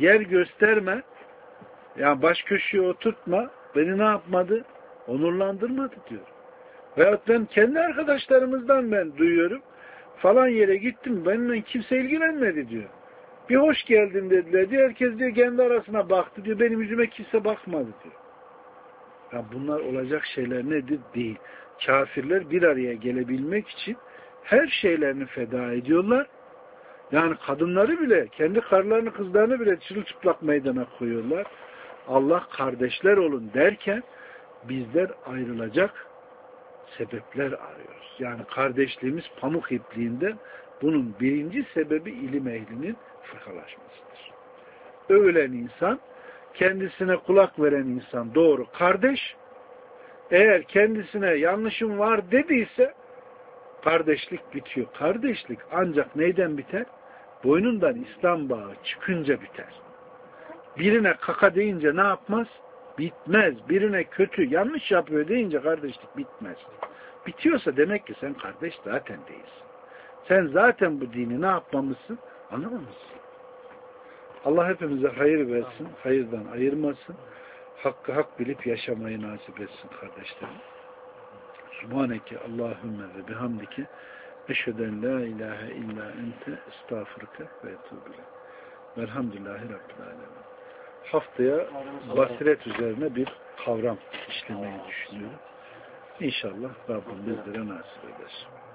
yer gösterme, yani baş köşeye oturtma, beni ne yapmadı? Onurlandırmadı diyor. Veyahut ben kendi arkadaşlarımızdan ben duyuyorum, falan yere gittim, benimle kimse ilgilenmedi diyor. Bir hoş geldin dediler diyor, herkes diyor kendi arasına baktı diyor, benim yüzüme kimse bakmadı diyor. Ya bunlar olacak şeyler nedir? Değil. Kafirler bir araya gelebilmek için her şeylerini feda ediyorlar. Yani kadınları bile, kendi karılarını, kızlarını bile çırılçıplak meydana koyuyorlar. Allah kardeşler olun derken bizler ayrılacak sebepler arıyoruz. Yani kardeşliğimiz pamuk ipliğinden, bunun birinci sebebi ilim ehlinin fırkalaşmasıdır. Övülen insan, kendisine kulak veren insan doğru kardeş, eğer kendisine yanlışım var dediyse kardeşlik bitiyor. Kardeşlik ancak neyden biter? Boynundan İslam bağı çıkınca biter. Birine kaka deyince ne yapmaz? Bitmez. Birine kötü, yanlış yapıyor deyince kardeşlik bitmez. Bitiyorsa demek ki sen kardeş zaten değilsin. Sen zaten bu dini ne yapmamışsın? Anlamamışsın. Allah hepimize hayır versin, hayırdan ayırmasın. Hakkı hak bilip yaşamayı nasip etsin kardeşlerim. Subhaneke Allahümme ve bihamdike eşheden la ilahe illa ente estağfurke ve etûbile. Velhamdülillahi Rabbil alemin. Haftaya basiret üzerine bir kavram işlemeyi düşünüyorum. İnşallah Rabbim bizlere nasip eder.